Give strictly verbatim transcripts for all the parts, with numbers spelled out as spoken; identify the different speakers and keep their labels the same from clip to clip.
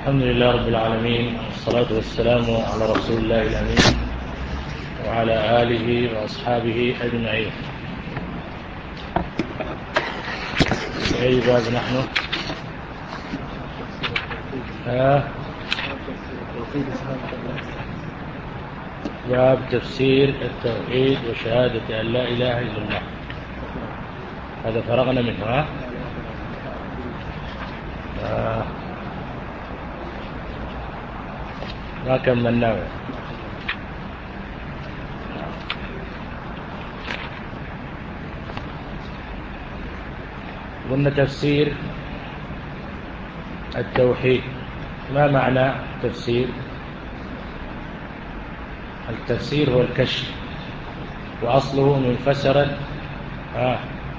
Speaker 1: الحمد لله رب العالمين، والصلاة والسلام على رسول الله الأمين وعلى آله وأصحابه أجمعين. في أي باب نحن؟ آه باب تفسير التوحيد وشهادة أن لا إله إلا الله. هذا فرغنا منه. ها؟ آه ما كملناه. قلنا تفسير التوحيد. ما معنى تفسير؟ التفسير هو الكشف، وأصله من فسرة آه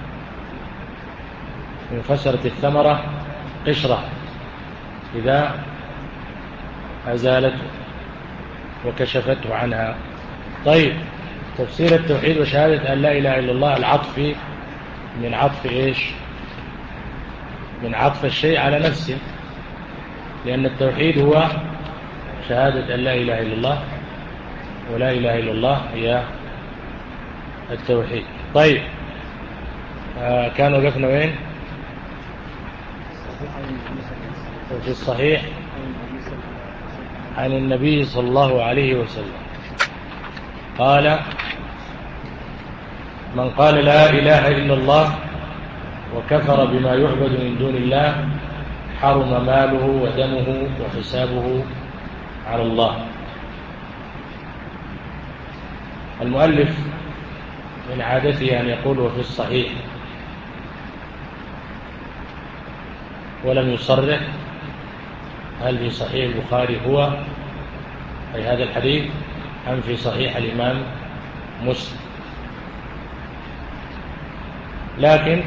Speaker 1: من فسرة الثمرة قشرة إذا أزالته وكشفته عنها. طيب، تفسير التوحيد وشهادة أن لا إله إلا الله العطف من عطف إيش؟ من عطف الشيء على نفسه، لأن التوحيد هو شهادة أن لا إله إلا الله، ولا إله إلا الله هي التوحيد. طيب، آه كان وقفنا وين؟ في الصحيح عن النبي صلى الله عليه وسلم قال: من قال لا إله إلا الله وكفر بما يعبد من دون الله حرم ماله ودمه وحسابه على الله. المؤلف من عادته أن يقول في الصحيح ولم يصرح هل في صحيح البخاري هو أي هذا الحديث أم في صحيح الإمام مسلم، لكن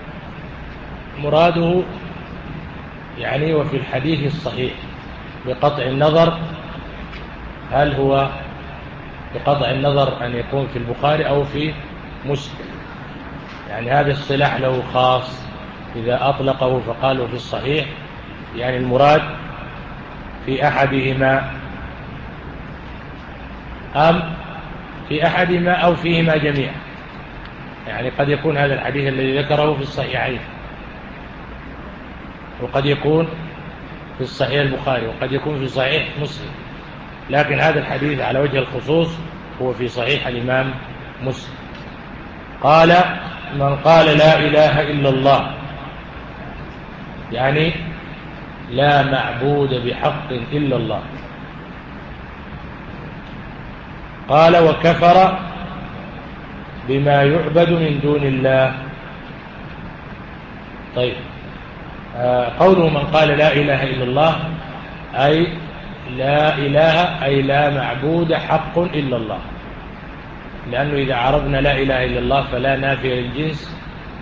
Speaker 1: مراده يعني وفي الحديث الصحيح، بقطع النظر هل هو بقطع النظر أن يكون في البخاري أو في مسلم. يعني هذا الصلاح له خاص، إذا أطلقه فقالوا في الصحيح يعني المراد في أحدهما، أم في أحدهما أو فيهما جميعا. يعني قد يكون هذا الحديث الذي ذكره في الصحيحين، وقد يكون في الصحيح البخاري، وقد يكون في صحيح مسلم، لكن هذا الحديث على وجه الخصوص هو في صحيح الإمام مسلم. قال: من قال لا إله إلا الله، يعني لا معبود بحق إلا الله. قال: وكفر بما يعبد من دون الله. طيب، آه قوله من قال لا إله إلا الله أي لا إله أي لا معبود حق إلا الله، لأنه إذا عرضنا لا إله إلا الله فلا نافية للجنس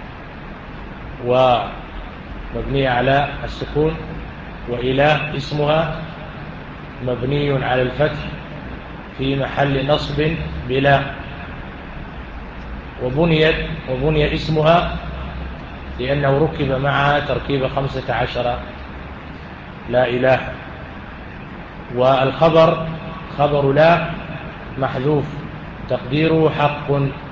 Speaker 1: ومبنية على السكون، وإله اسمها مبني على الفتح في محل نصب بلا، وبنيت وبني اسمها لأنه ركب معها تركيب خمسة عشر لا إله. والخبر خبر لا محذوف تقديره حق،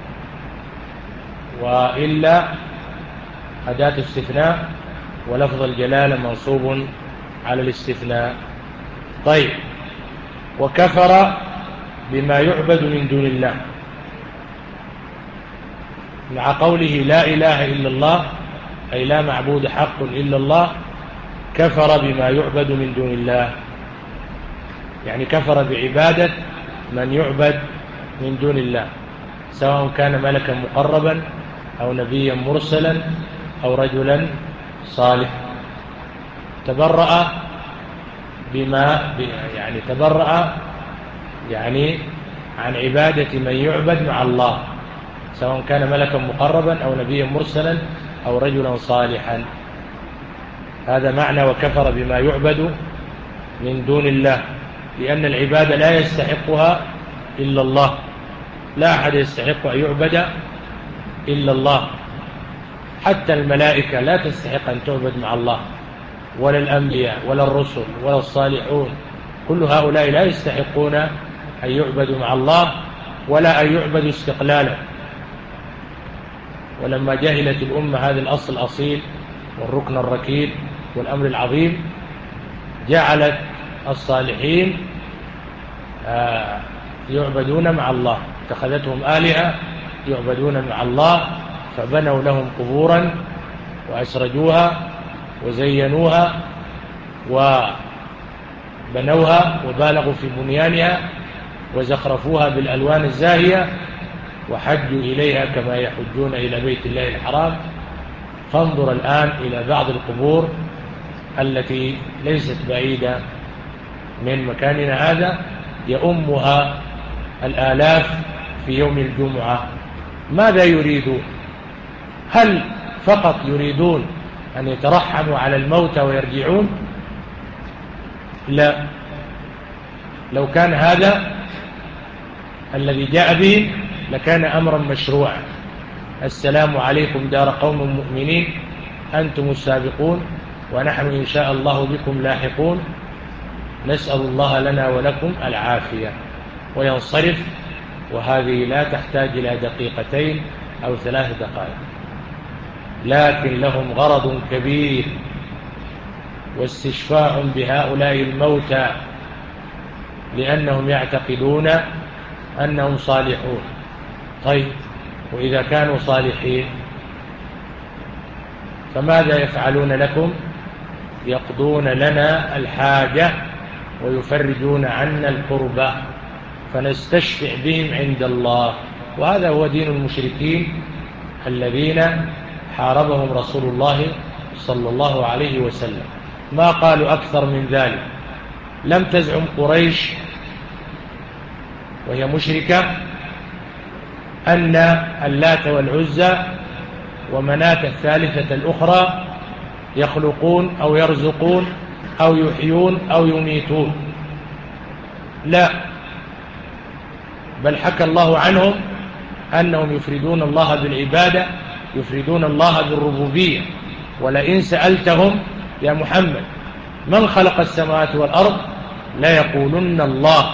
Speaker 1: وإلا أداة استثناء، ولفظ الجلالة منصوب على الاستثناء. طيب، وكفر بما يعبد من دون الله، مع قوله لا إله إلا الله أي لا معبود حق إلا الله، كفر بما يعبد من دون الله، يعني كفر بعبادة من يعبد من دون الله، سواء كان ملكا مقربا أو نبيا مرسلا أو رجلا صالحا. تبرأ بما يعني تبرأ يعني عن عبادة من يعبد مع الله، سواء كان ملكا مقربا أو نبيا مرسلا أو رجلا صالحا. هذا معنى وكفر بما يعبد من دون الله، لأن العبادة لا يستحقها إلا الله، لا أحد يستحق أن يعبد إلا الله، حتى الملائكة لا تستحق أن تعبد مع الله، ولا الأنبياء ولا الرسل ولا الصالحون، كل هؤلاء لا يستحقون أن يعبدوا مع الله ولا أن يعبدوا استقلالا. ولما جهلت الأمة هذا الأصل الأصيل والركن الركين والأمر العظيم، جعلت الصالحين يعبدون مع الله، اتخذتهم آلهة يعبدون مع الله، فبنوا لهم قبورا وأسرجوها وزينوها وبنوها وبالغوا في بنيانها وزخرفوها بالألوان الزاهية وحجوا إليها كما يحجون إلى بيت الله الحرام. فانظر الآن إلى بعض القبور التي ليست بعيدة من مكاننا هذا، يؤمها الآلاف في يوم الجمعة. ماذا يريدون؟ هل فقط يريدون أن يترحموا على الموتى ويرجعون؟ لا، لو كان هذا الذي جاء به لكان أمرا مشروعا. السلام عليكم دار قوم مؤمنين أنتم السابقون ونحن إن شاء الله بكم لاحقون، نسأل الله لنا ولكم العافية، وينصرف. وهذه لا تحتاج إلى دقيقتين أو ثلاث دقائق، لكن لهم غرض كبير واستشفاء بهؤلاء الموتى، لأنهم يعتقدون أنهم صالحون. طيب، وإذا كانوا صالحين فماذا يفعلون لكم؟ يقضون لنا الحاجة ويفرجون عنا الكربة، فنستشفع بهم عند الله. وهذا هو دين المشركين الذين حاربهم رسول الله صلى الله عليه وسلم. ما قالوا أكثر من ذلك. لم تزعم قريش وهي مشركة أن اللات والعزى ومناة الثالثة الأخرى يخلقون أو يرزقون أو يحيون أو يميتون، لا، بل حكى الله عنهم أنهم يفردون الله بالعبادة، يفردون الله بالربوبية. ولئن سألتهم يا محمد من خلق السماوات والأرض لا يقولن الله.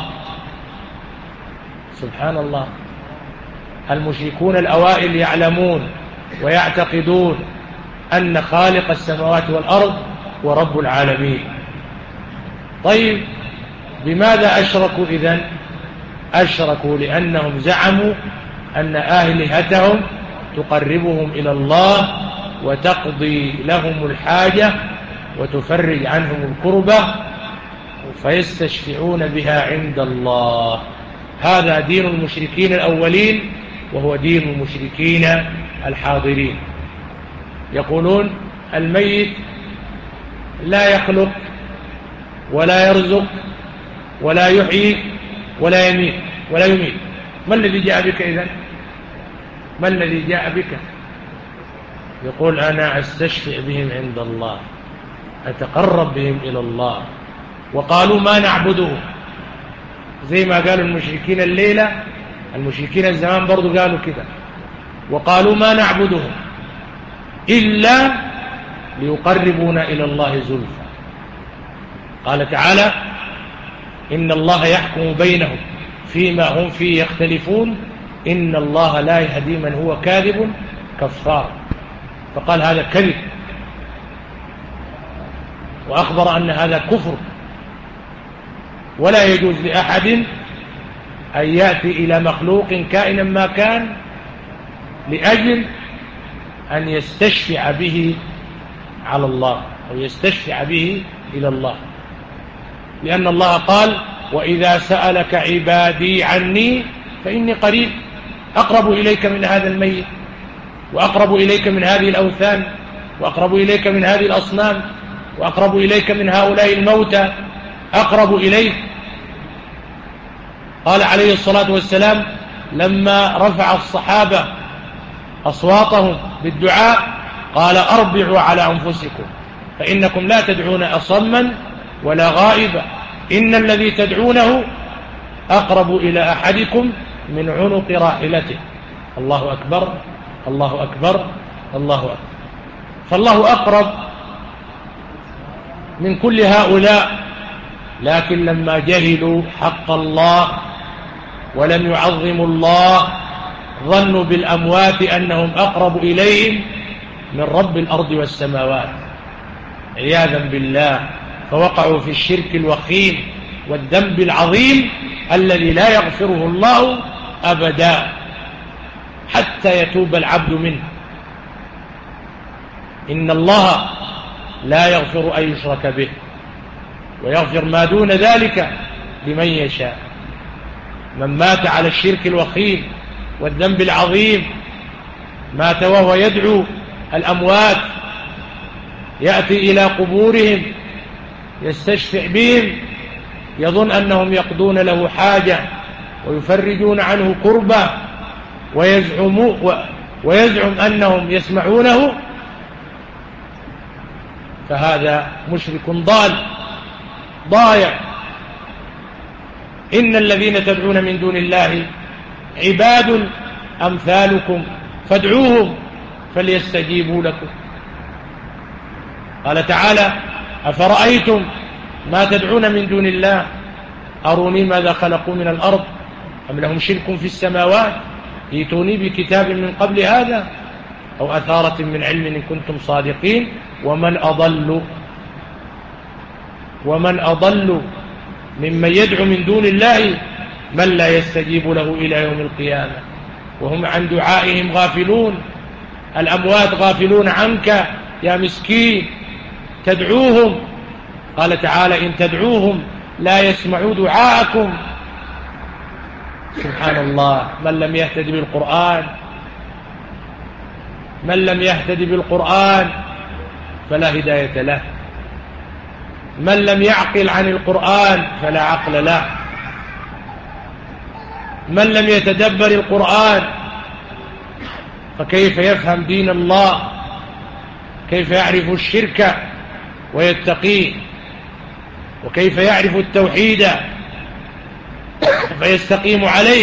Speaker 1: سبحان الله. المشركون الأوائل يعلمون ويعتقدون أن خالق السماوات والأرض ورب العالمين. طيب، بماذا أشركوا إذن؟ أشركوا لأنهم زعموا أن آلهتهم تقربهم إلى الله وتقضي لهم الحاجة وتفرج عنهم الكربة، فيستشفعون بها عند الله. هذا دين المشركين الأولين، وهو دين المشركين الحاضرين. يقولون الميت لا يخلق ولا يرزق ولا يحيي ولا يميت ولا يميت. ما الذي جاء بك إذن؟ ما الذي جاء بك؟ يقول أنا أستشفع بهم عند الله، أتقرب بهم إلى الله. وقالوا ما نعبدهم، زي ما قالوا المشركين الليلة، المشركين الزمان برضو قالوا كده. وقالوا ما نعبدهم إلا ليقربونا إلى الله زلفى. قال تعالى إن الله يحكم بينهم فيما هم فيه يختلفون إن الله لا يهدي من هو كاذب كفار. فقال هذا كذب، وأخبر أن هذا كفر، ولا يجوز لأحد أن يأتي إلى مخلوق كائنا ما كان لأجل أن يستشفع به على الله أو يستشفع به إلى الله، لأن الله قال وإذا سألك عبادي عني فإني قريب أقرب إليك من هذا الميت، وأقرب إليك من هذه الأوثان، وأقرب إليك من هذه الأصنام، وأقرب إليك من هؤلاء الموتى، أقرب إليك. قال عليه الصلاة والسلام لما رفع الصحابة أصواتهم بالدعاء قال أربعوا على أنفسكم فإنكم لا تدعون أصما ولا غائبا، إن الذي تدعونه أقرب إلى أحدكم من عنق راحلته. الله أكبر الله أكبر الله أكبر. فالله أقرب من كل هؤلاء، لكن لما جهلوا حق الله ولم يعظموا الله ظنوا بالأموات أنهم أقرب إليهم من رب الأرض والسماوات عياذا بالله، فوقعوا في الشرك الوخيم والذنب العظيم الذي لا يغفره الله أبدا حتى يتوب العبد منه. إن الله لا يغفر أن يشرك به ويغفر ما دون ذلك لمن يشاء. من مات على الشرك الوخيم والذنب العظيم مات وهو يدعو الأموات، يأتي إلى قبورهم يستشفع بهم، يظن أنهم يقضون له حاجة ويفرجون عنه كربة، ويزعم, ويزعم أنهم يسمعونه، فهذا مشرك ضال ضايع. إن الذين تدعون من دون الله عباد أمثالكم فادعوهم فليستجيبوا لكم. قال تعالى: أفرأيتم ما تدعون من دون الله أروني ماذا خلقوا من الأرض أم لهم شرك في السماوات ائتوني بكتاب من قبل هذا أو أثارة من علم إن كنتم صادقين. ومن أضل ومن أضل ممن يدعو من دون الله من لا يستجيب له إلى يوم القيامة وهم عن دعائهم غافلون. الأموات غافلون عنك يا مسكين، تدعوهم. قال تعالى: إن تدعوهم لا يسمعوا دعاءكم. سبحان الله. من لم يهتد بالقرآن من لم يهتد بالقرآن فلا هداية له، من لم يعقل عن القرآن فلا عقل له، من لم يتدبر القرآن فكيف يفهم دين الله؟ كيف يعرف الشرك ويتقيه؟ وكيف يعرف التوحيد فيستقيم عليه؟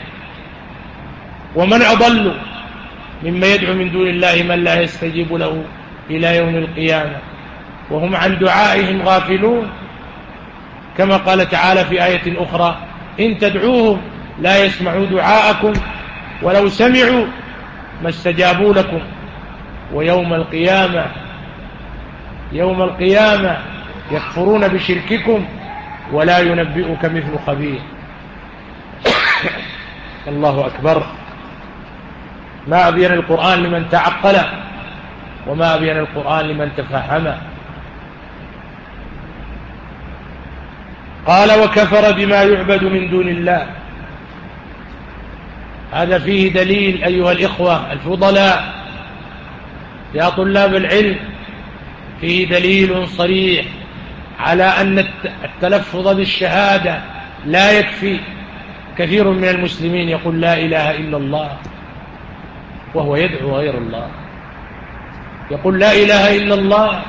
Speaker 1: ومن أضل مما يدعو من دون الله من لا يستجيب له إلى يوم القيامة وهم عن دعائهم غافلون. كما قال تعالى في آية أخرى: إن تدعوهم لا يسمعوا دعاءكم ولو سمعوا ما استجابوا لكم ويوم القيامة يوم القيامة يكفرون بشرككم ولا ينبئك مثل خبير. الله أكبر. ما أبين القرآن لمن تعقل وما أبين القرآن لمن تفهمه. قال: وكفر بما يعبد من دون الله. هذا فيه دليل أيها الإخوة الفضلاء يا طلاب العلم، فيه دليل صريح على أن التلفظ بالشهادة لا يكفي. كثير من المسلمين يقول لا إله إلا الله وهو يدعو غير الله، يقول لا إله إلا الله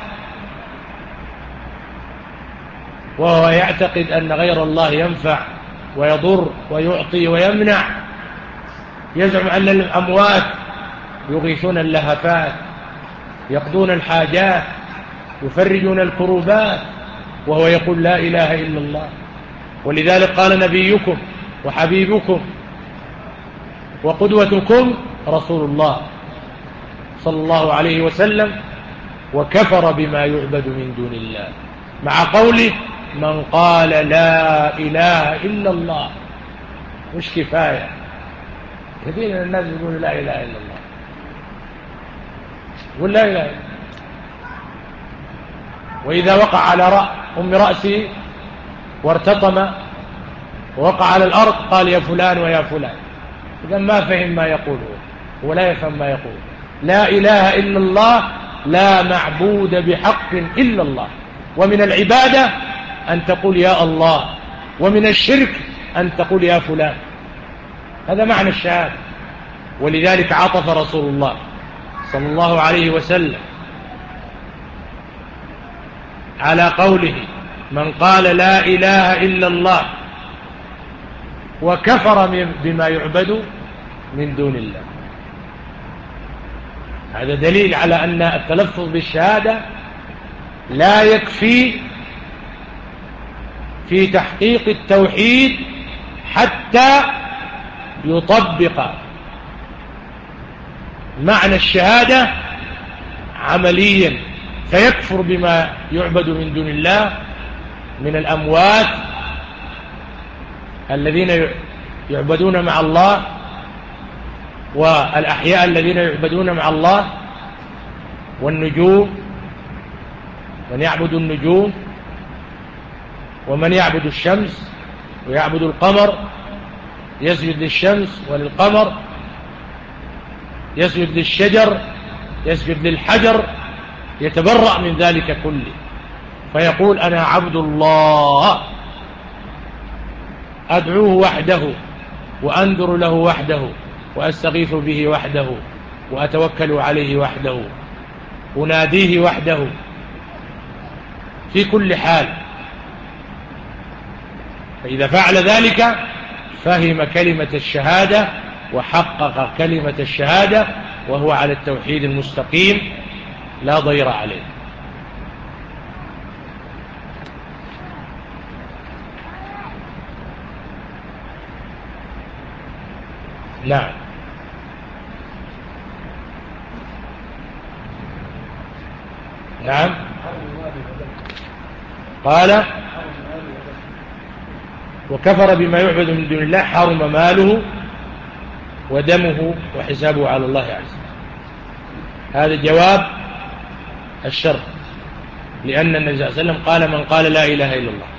Speaker 1: وهو يعتقد أن غير الله ينفع ويضر ويعطي ويمنع، يزعم أن الأموات يغيثون اللهفات، يقضون الحاجات، يفرجون الكروبات، وهو يقول لا إله إلا الله. ولذلك قال نبيكم وحبيبكم وقدوتكم رسول الله صلى الله عليه وسلم: وكفر بما يعبد من دون الله، مع قوله: من قال لا إله إلا الله. مش كفاية، كثير من الناس يقولوا لا إله إلا الله، يقول لا إله إلا الله، وإذا وقع على رأ أم رأسه وارتطم ووقع على الأرض قال يا فلان ويا فلان. إذا ما فهم ما يقوله ولا يفهم ما يقول. لا إله إلا الله، لا معبود بحق إلا الله. ومن العبادة أن تقول يا الله، ومن الشرك أن تقول يا فلان. هذا معنى الشهادة. ولذلك عطف رسول الله صلى الله عليه وسلم على قوله: من قال لا إله إلا الله وكفر بما يعبد من دون الله. هذا دليل على أن التلفظ بالشهادة لا يكفي في تحقيق التوحيد حتى يطبق معنى الشهادة عمليا، فيكفر بما يعبد من دون الله من الأموات الذين يعبدون مع الله والأحياء الذين يعبدون مع الله، والنجوم، من يعبد النجوم، ومن يعبد الشمس ويعبد القمر، يسجد للشمس وللقمر، يسجد للشجر، يسجد للحجر، يتبرأ من ذلك كله، فيقول أنا عبد الله أدعوه وحده وأنذر له وحده وأستغيث به وحده وأتوكل عليه وحده أناديه وحده في كل حال. فإذا فعل ذلك فهم كلمة الشهادة وحقق كلمة الشهادة وهو على التوحيد المستقيم لا ضير عليه. نعم. نعم. قال وكفر بما يعبد من دون الله حرم ماله ودمه وحسابه على الله عز وجل. هذا جواب الشرط، لأن النبي صلى الله عليه وسلم قال من قال لا إله إلا الله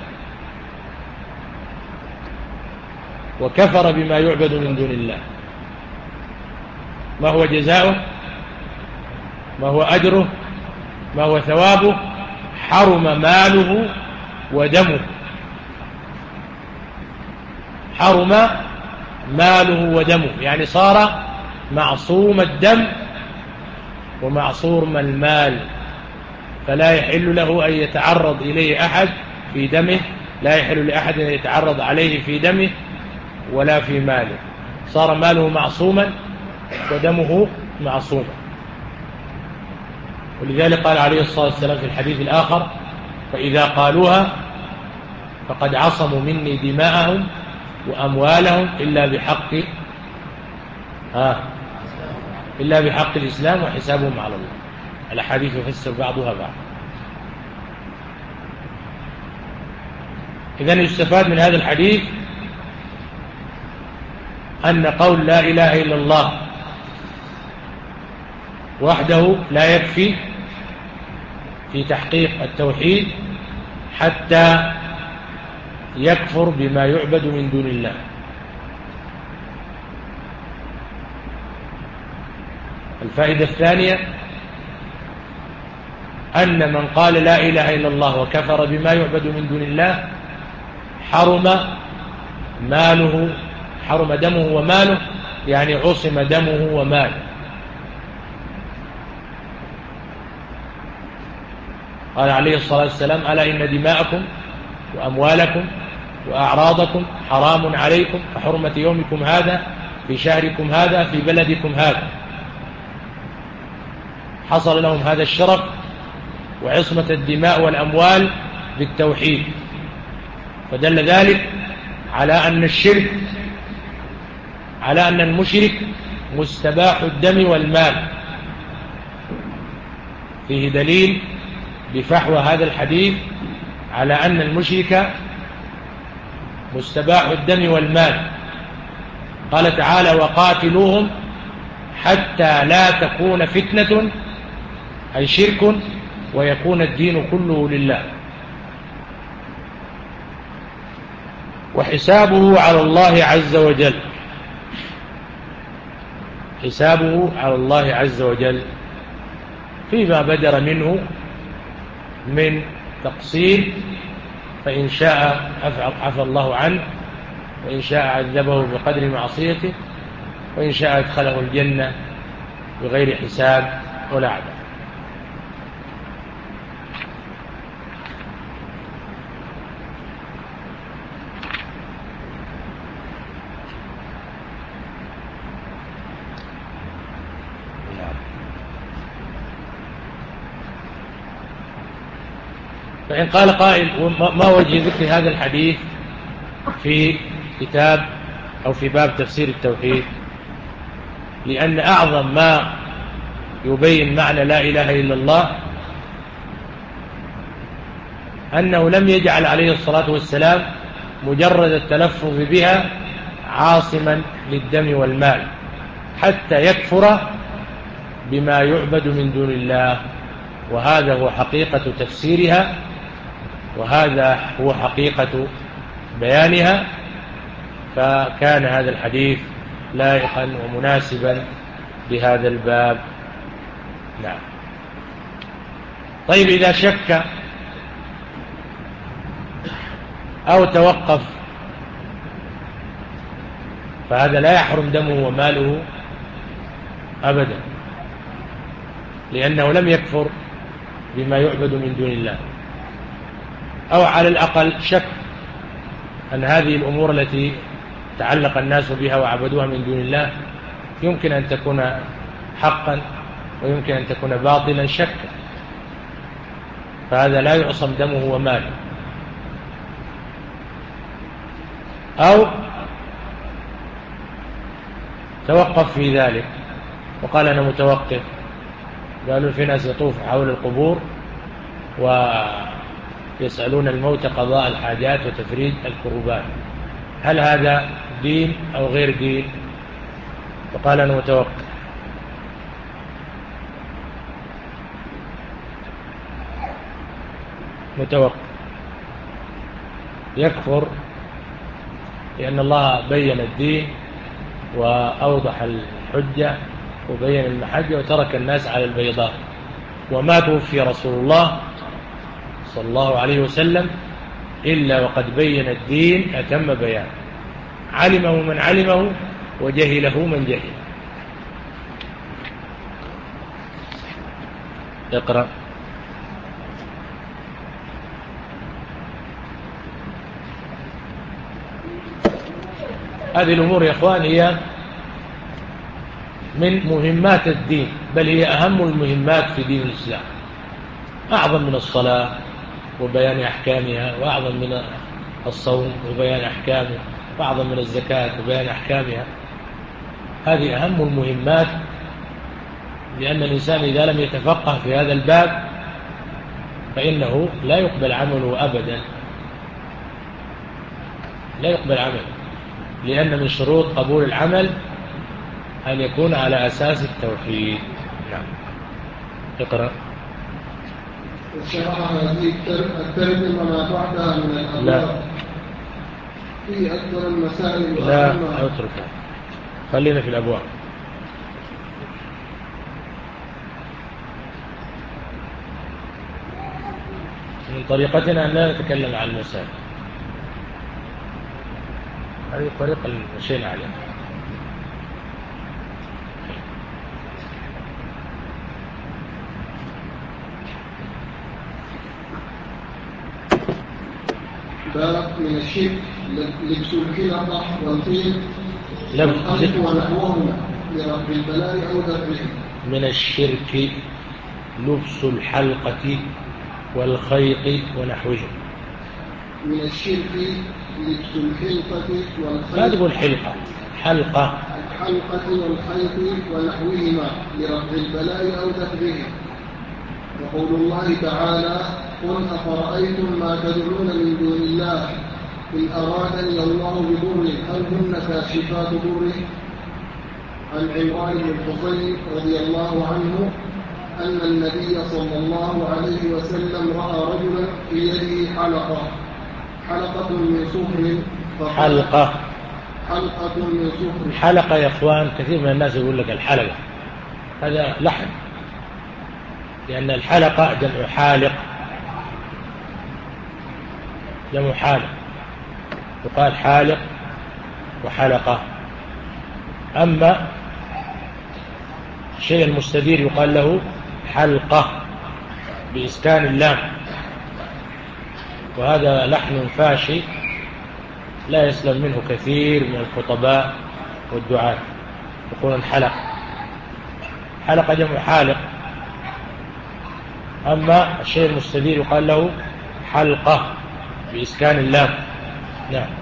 Speaker 1: وكفر بما يعبد من دون الله ما هو جزاؤه؟ ما هو أجره؟ ما هو ثوابه؟ حرم ماله ودمه. حرم ماله ودمه يعني صار معصوم الدم ومعصوم المال، فلا يحل له أن يتعرض إليه أحد في دمه، لا يحل لأحد أن يتعرض عليه في دمه ولا في ماله. صار ماله معصوما ودمه معصوما. ولذلك قال عليه الصلاة والسلام في الحديث الآخر فإذا قالوها فقد عصموا مني دماءهم وأموالهم إلا بحق آه إلا بحق الإسلام وحسابهم على الله. الأحاديث يفسر بعضها بعض. إذن يستفاد من هذا الحديث أن قول لا إله إلا الله وحده لا يكفي في تحقيق التوحيد حتى يكفر بما يعبد من دون الله. الفائدة الثانية أن من قال لا إله إلا الله وكفر بما يعبد من دون الله حرم ماله، حرم دمه وماله، يعني عصم دمه وماله. قال عليه الصلاة والسلام ألا إن دماءكم وأموالكم وأعراضكم حرام عليكم كحرمة يومكم هذا في شهركم هذا في بلدكم هذا. حصل لهم هذا الشرف وعصمة الدماء والأموال بالتوحيد، فدل ذلك على أن الشرك على أن المشرك مستباح الدم والمال. فيه دليل بفحوى هذا الحديث على أن المشرك مستباح الدم والمال. قال تعالى وقاتلوهم حتى لا تكون فتنة أي شرك ويكون الدين كله لله. وحسابه على الله عز وجل، حسابه على الله عز وجل فيما بدر منه من تقصير، فإن شاء عفى الله عنه وإن شاء عذبه بقدر معصيته وإن شاء ادخله الجنة بغير حساب ولا عذاب. فإن قال قائل ما وجه ذكر هذا الحديث في كتاب أو في باب تفسير التوحيد؟ لأن أعظم ما يبين معنى لا إله إلا الله أنه لم يجعل عليه الصلاة والسلام مجرد التلفظ بها عاصما للدم والمال حتى يكفر بما يعبد من دون الله، وهذا هو حقيقة تفسيرها، وهذا هو حقيقة بيانها. فكان هذا الحديث لائقا ومناسبا بهذا الباب. نعم. طيب إذا شك أو توقف فهذا لا يحرم دمه وماله أبدا، لأنه لم يكفر بما يعبد من دون الله، أو على الأقل شك أن هذه الأمور التي تعلق الناس بها وعبدوها من دون الله يمكن أن تكون حقا ويمكن أن تكون باطلا شكا، فهذا لا يعصم دمه وماله. أو توقف في ذلك وقال أنا متوقف، قالوا في ناس يطوف حول القبور ويسألون الموت قضاء الحاجات وتفريج الكروبات، هل هذا دين أو غير دين؟ فقال أنا متوقف. متوقف يكفر، لأن الله بين الدين وأوضح الحجة وبين المحجة وترك الناس على البيضاء، وما توفي رسول الله صلى الله عليه وسلم إلا وقد بين الدين أتم بيان، علمه من علمه وجهله من جهل. اقرأ. هذه الأمور يا أخوان هي من مهمات الدين، بل هي أهم المهمات في دين الإسلام، أعظم من الصلاة وبيان أحكامها، وأعظم من الصوم وبيان أحكامه، وأعظم من الزكاة وبيان أحكامها. هذه أهم المهمات، لأن الإنسان إذا لم يتفقه في هذا الباب فإنه لا يقبل عمله أبدا، لا يقبل عمله، لأن من شروط قبول العمل أن يكون على أساس التوحيد. نعم. اقرأ.
Speaker 2: شرح هذه الترجمة ما بعدها من الأبواب في أكثر المسائل.
Speaker 1: لا أتركها، خلينا في الأبواب. من طريقتنا أن لا نتكلم عن المسائل، هذه الطريقة اللي مشينا عليها.
Speaker 2: باب من الشرك لبس الحلقة والخيل
Speaker 1: والخيط
Speaker 2: ونحوهما لرفع البلاء أو دفعه.
Speaker 1: من الشرك لبس الحلقة والخيط ونحوه.
Speaker 2: من الشرك لبس الحلقة والخيط.
Speaker 1: لا تقول حلقة، حلقة.
Speaker 2: الحلقة والخيط ونحوهما لرفع البلاء أو دفعه. وقول الله تعالى قل أفرأيتم ما تدعون من دون الله إن أرادني الله بضر هل هن كاشفات ضره. عن عمران بن الحصين رضي الله عنه أن النبي صلى الله عليه وسلم رأى رجلا في يده حلقة حلقة من صفر.
Speaker 1: حلقة
Speaker 2: حلقة من صفر.
Speaker 1: حلقة يا إخوان، كثير من الناس يقول لك الحلقة، هذا لحن، لأن الحلقة جمع حالق، جمع حالق، يقال حالق وحلقة. أما الشيء المستدير يقال له حلقة بإسكان اللام، وهذا لحن فاشي لا يسلم منه كثير من الخطباء والدعاة، يقولون حلق. حلقة جمع حالق. أما الشيء المستدير يقال له حلقة بإسكان اللام. نعم.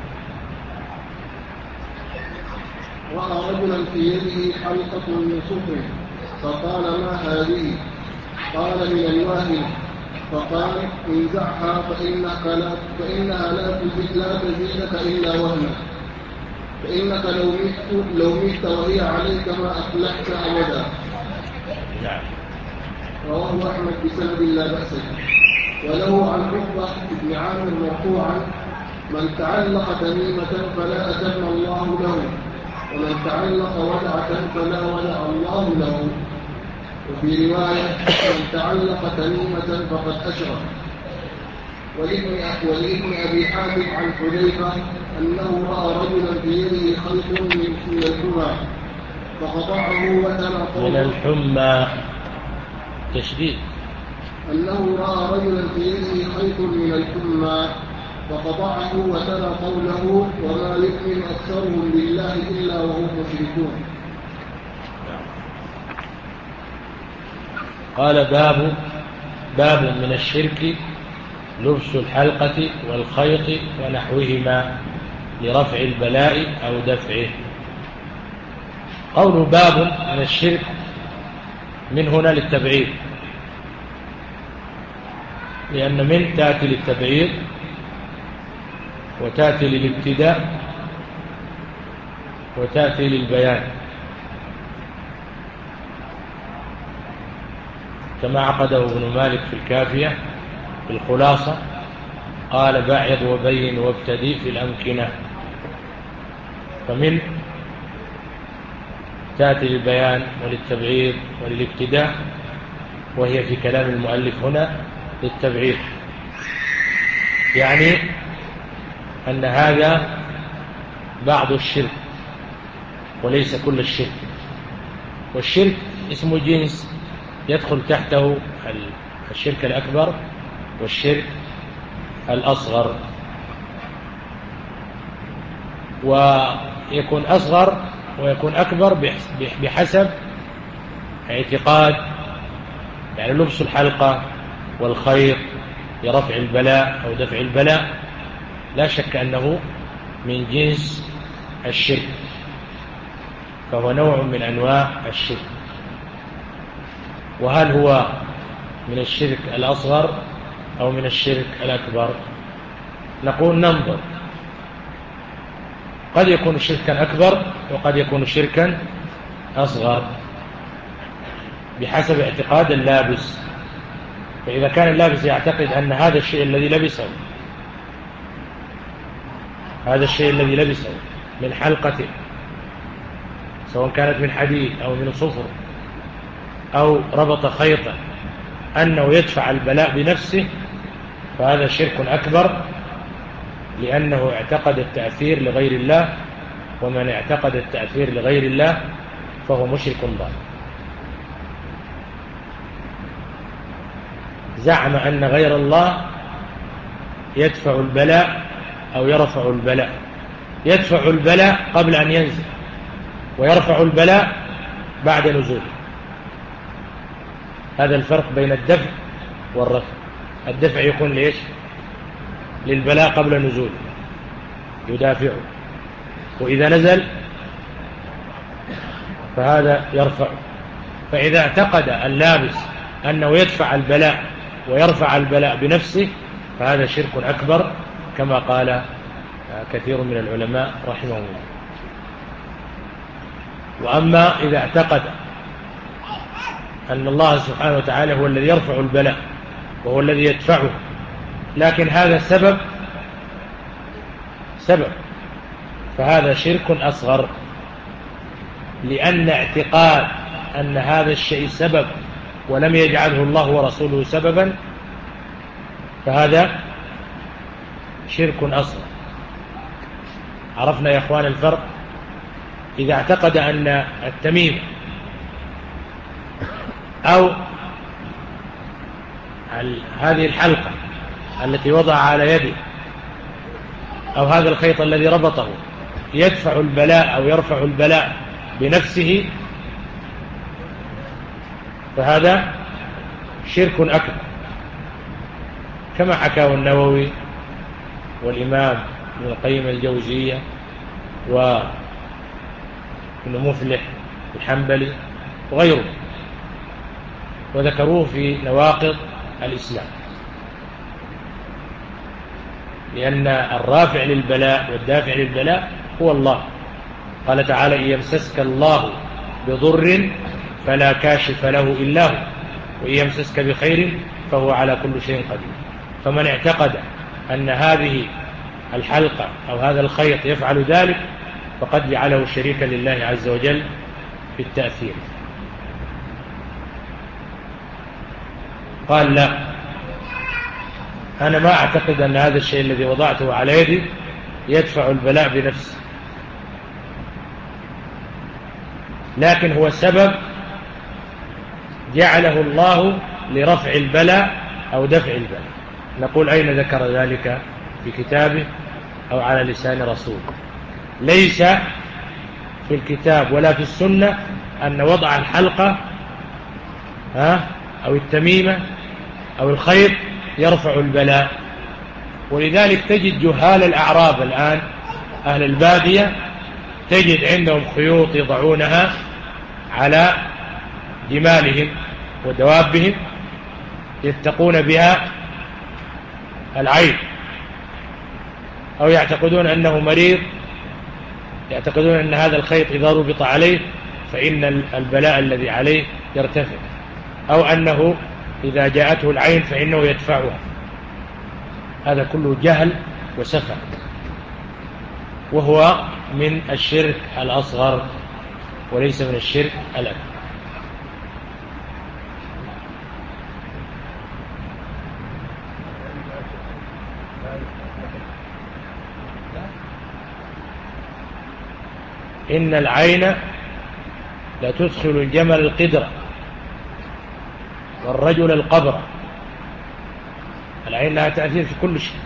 Speaker 2: رأى رجلا في يده حلقة من صفر فقال ما هذه؟ قال من الواهن. فقال انزعها فإنك لا فإنها لا تزيد لا تزيدك إلا وهنا، فإنك لو مت لو مت وهي عليك ما أفلحت أبدا.
Speaker 1: نعم.
Speaker 2: رواه أحمد بسند لا بأس به. وله عن عقبة بن عامر مرفوعا من تعلق تميمة فلا أتم الله له، ومن تعلق ودعة فلا ودع الله له. وفي رواية من تعلق تميمة فقد أشرك. ولابن أبي حاتم عن حذيفة أنه رأى رجلا في يده خيط من الحمى فقطعه وتلا
Speaker 1: من الحمى تشديد.
Speaker 2: أنه رأى رجلا في يده خيط من الحمى فقطعه وتلا قوله وما يؤمن أكثرهم بالله إلا وهم مشركون.
Speaker 1: قال باب باب من الشرك لبس الحلقة والخيط ونحوهما لرفع البلاء أو دفعه. قول باب من الشرك من هنا للتبعيد، لأن من تأتي للتبعيد وتأتي للابتداء وتأتي للبيان، كما عقده ابن مالك في الكافية في الخلاصة، قال باعض وبين وابتدي في الأمكنة. فمن تأتي للبيان وللتبعيد وللابتداء، وهي في كلام المؤلف هنا للتبعيد، يعني أن هذا بعض الشرك وليس كل الشرك. والشرك اسم جنس يدخل تحته الشرك الأكبر والشرك الأصغر، ويكون أصغر ويكون أكبر بحسب اعتقاد. يعني لبس الحلقة والخيط لرفع البلاء أو دفع البلاء لا شك أنه من جنس الشرك، فهو نوع من أنواع الشرك. وهل هو من الشرك الأصغر أو من الشرك الأكبر؟ نقول ننظر، قد يكون شركا أكبر وقد يكون شركا أصغر بحسب اعتقاد اللابس. فإذا كان اللابس يعتقد أن هذا الشيء الذي لبسه هذا الشيء الذي لبسه من حلقة، سواء كانت من حديد أو من صفر أو ربط خيطا، أنه يدفع البلاء بنفسه، فهذا شرك أكبر، لأنه اعتقد التأثير لغير الله، ومن اعتقد التأثير لغير الله فهو مشرك ضال. زعم أن غير الله يدفع البلاء أو يرفع البلاء، يدفع البلاء قبل أن ينزل ويرفع البلاء بعد نزوله. هذا الفرق بين الدفع والرفع. الدفع يكون ليش؟ للبلاء قبل نزوله يدافعه، وإذا نزل فهذا يرفع. فإذا اعتقد اللابس أنه يدفع البلاء ويرفع البلاء بنفسه فهذا شرك أكبر، كما قال كثير من العلماء رحمهم الله. وأما إذا اعتقد أن الله سبحانه وتعالى هو الذي يرفع البلاء وهو الذي يدفعه، لكن هذا سبب سبب فهذا شرك أصغر، لأن اعتقاد أن هذا الشيء سبب ولم يجعله الله ورسوله سببا فهذا شرك أصغر. عرفنا يا إخوان الفرق؟ إذا اعتقد أن التميم أو هذه الحلقة التي وضع على يده أو هذا الخيط الذي ربطه يدفع البلاء أو يرفع البلاء بنفسه فهذا شرك أكبر. كما حكاه النووي والإمام ابن القيم الجوزية وابن مفلح الحنبلي وغيره، وذكروه في نواقض الإسلام، لأن الرافع للبلاء والدافع للبلاء هو الله. قال تعالى: إن يمسسك الله بضر فلا كاشف له إلا هو، وإن يمسسك بخير فهو على كل شيء قدير. فمن اعتقد أن هذه الحلقة أو هذا الخيط يفعل ذلك فقد جعله شريكا لله عز وجل في التأثير. قال: لا، أنا ما أعتقد أن هذا الشيء الذي وضعته على يدي يدفع البلاء بنفسه، لكن هو سبب جعله الله لرفع البلاء أو دفع البلاء. نقول: أين ذكر ذلك في كتابه أو على لسان رسوله؟ ليس في الكتاب ولا في السنة أن وضع الحلقة ها أو التميمة أو الخيط يرفع البلاء. ولذلك تجد جهال الأعراب الآن، أهل البادية، تجد عندهم خيوط يضعونها على جمالهم ودوابهم يتقون بها العين، أو يعتقدون أنه مريض، يعتقدون أن هذا الخيط إذا ربط عليه فإن البلاء الذي عليه يرتفع، أو أنه إذا جاءته العين فإنه يدفعها. هذا كله جهل وسفه، وهو من الشرك الأصغر وليس من الشرك الأكبر. إن العين لا تدخل الجمل القدرة والرجل القبر. العين لها تأثير في كل شيء،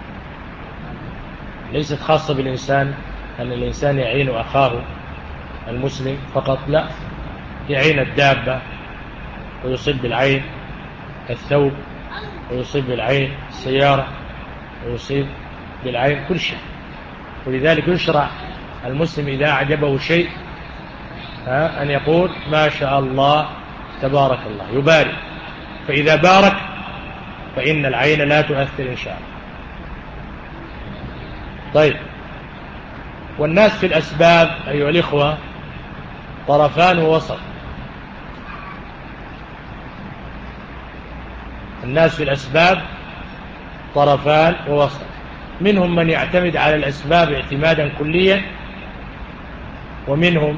Speaker 1: ليست خاصة بالإنسان، أن الإنسان يعين أخاه المسلم فقط، لا، يعين الدابة ويصيب بالعين الثوب، ويصيب بالعين السيارة، ويصيب بالعين كل شيء. ولذلك يشرع المسلم إذا أعجبه شيء ها أن يقول: ما شاء الله تبارك الله، يبارك. فإذا بارك فإن العين لا تؤثر إن شاء الله. طيب، والناس في الأسباب أيها الإخوة طرفان ووسط. الناس في الأسباب طرفان ووسط، منهم من يعتمد على الأسباب اعتمادا كليا، ومنهم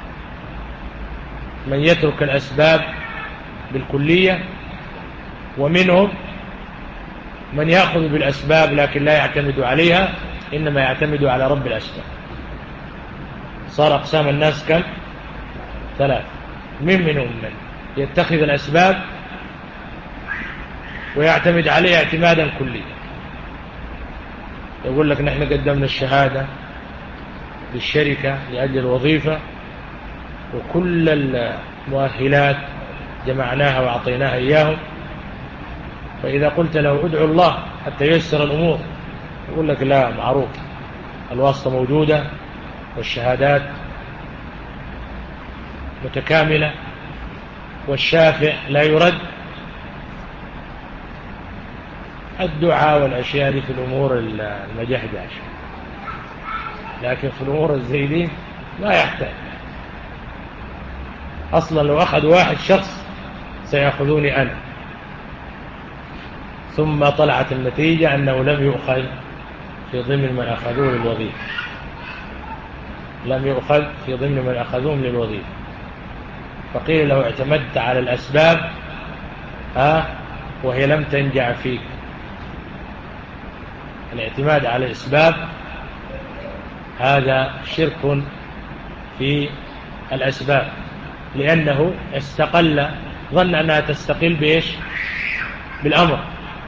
Speaker 1: من يترك الأسباب بالكلية، ومنهم من يأخذ بالأسباب لكن لا يعتمد عليها، إنما يعتمد على رب الأسباب. صار أقسام الناس كم؟ ثلاث. من منهم من يتخذ الأسباب ويعتمد عليها اعتمادا كليا، يقول لك: نحن قدمنا الشهادة للشركة لأجل الوظيفة وكل المؤهلات جمعناها وأعطيناها إياهم، فإذا قلت له ادعو الله حتى ييسر الأمور يقول لك: لا، معروف، الواسطة موجودة والشهادات متكاملة والشافع لا يرد. الدعاء والأشياء دي في الأمور المجحدة، لكن في الأمور الزيدين لا يحتاج. أصلا لو أخذ واحد شخص سيأخذوني أنا. ثم طلعت النتيجة أنه لم يؤخذ في ضمن من أخذوه للوظيفة، لم يؤخذ في ضمن من أخذوهم للوظيفة. فقيل له: اعتمدت على الأسباب ها وهي لم تنجع فيك. الاعتماد على الأسباب هذا شرك في الأسباب، لأنه استقل، ظن أنها تستقل بإيش؟ بالأمر،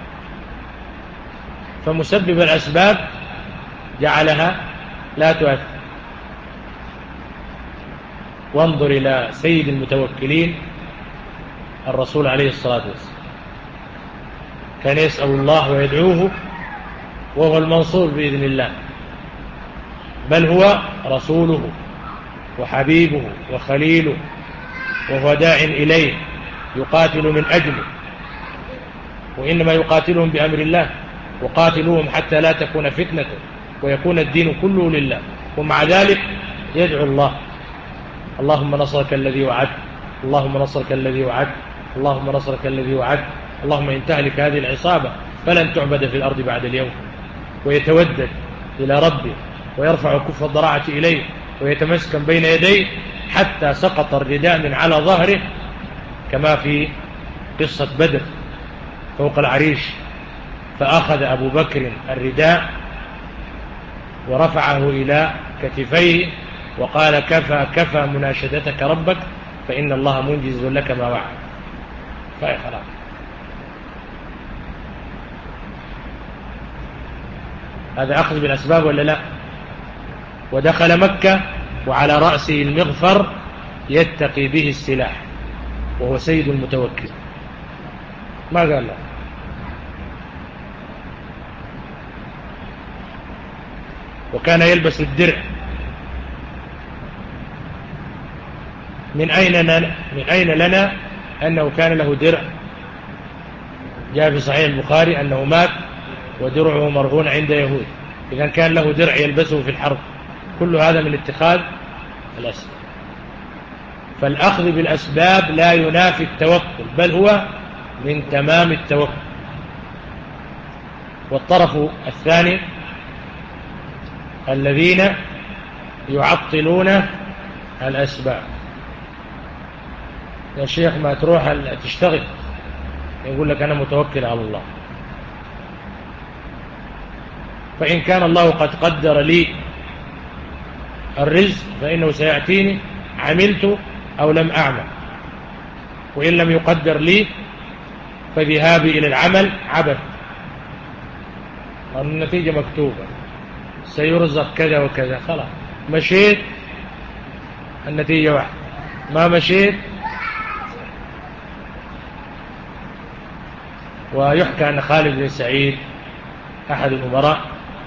Speaker 1: فمسبب الأسباب جعلها لا تؤثر. وانظر إلى سيد المتوكلين الرسول عليه الصلاة والسلام، كان يسأل الله ويدعوه وهو المنصور بإذن الله، بل هو رسوله وحبيبه وخليله، وهو داع إليه يقاتل من أجله، وإنما يقاتلهم بأمر الله، وقاتلوهم حتى لا تكون فتنة ويكون الدين كله لله. ومع ذلك يدعو الله: اللهم نصرك الذي وعدت، اللهم نصرك الذي وعدت، اللهم نصرك الذي وعدت، اللهم إن تهلك هذه العصابة فلن تعبد في الأرض بعد اليوم. ويتودد إلى ربه ويرفع كف الضراعة إليه ويتمسكن بين يديه حتى سقط الرداء من على ظهره، كما في قصة بدر فوق العريش، فأخذ أبو بكر الرداء ورفعه إلى كتفيه وقال: كفى كفى مناشدتك ربك فإن الله منجز لك ما وعد. فأي خلاص. هذا أخذ بالأسباب ولا لا؟ ودخل مكة وعلى رأسه المغفر يتقي به السلاح، وهو سيد المتوكل. ما قال لا. وكان يلبس الدرع. من أين لنا, من أين لنا أنه كان له درع؟ جاء في صحيح البخاري أنه مات ودرعه مرهون عند يهود، إذا كان له درع يلبسه في الحرب. كل هذا من اتخاذ الأسباب. فالأخذ بالأسباب لا ينافي التوكل، بل هو من تمام التوكل. والطرف الثاني الذين يعطلون الأسباب. يا شيخ ما تروح تشتغل، يقول لك أنا متوكل على الله، فإن كان الله قد قدر لي الرزق فإنه سيأتيني عملت أو لم أعمل، وإن لم يقدر لي فذهابي إلى العمل عبث، لأن النتيجة مكتوبة، سيرزق كذا وكذا. خلاص، مشيت النتيجة واحدة، ما مشيت. ويحكى أن خالد بن سعيد أحد الأمراء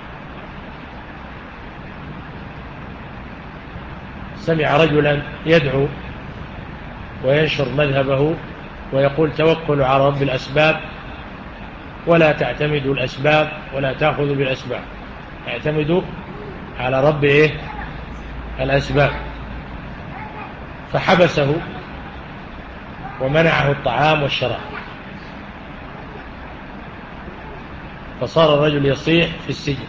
Speaker 1: سمع رجلا يدعو وينشر مذهبه ويقول: توكلوا على رب الأسباب ولا تعتمدوا الأسباب ولا تأخذوا بالأسباب، اعتمدوا على رب إيه؟ الأسباب. فحبسه ومنعه الطعام والشراب، فصار الرجل يصيح في السجن.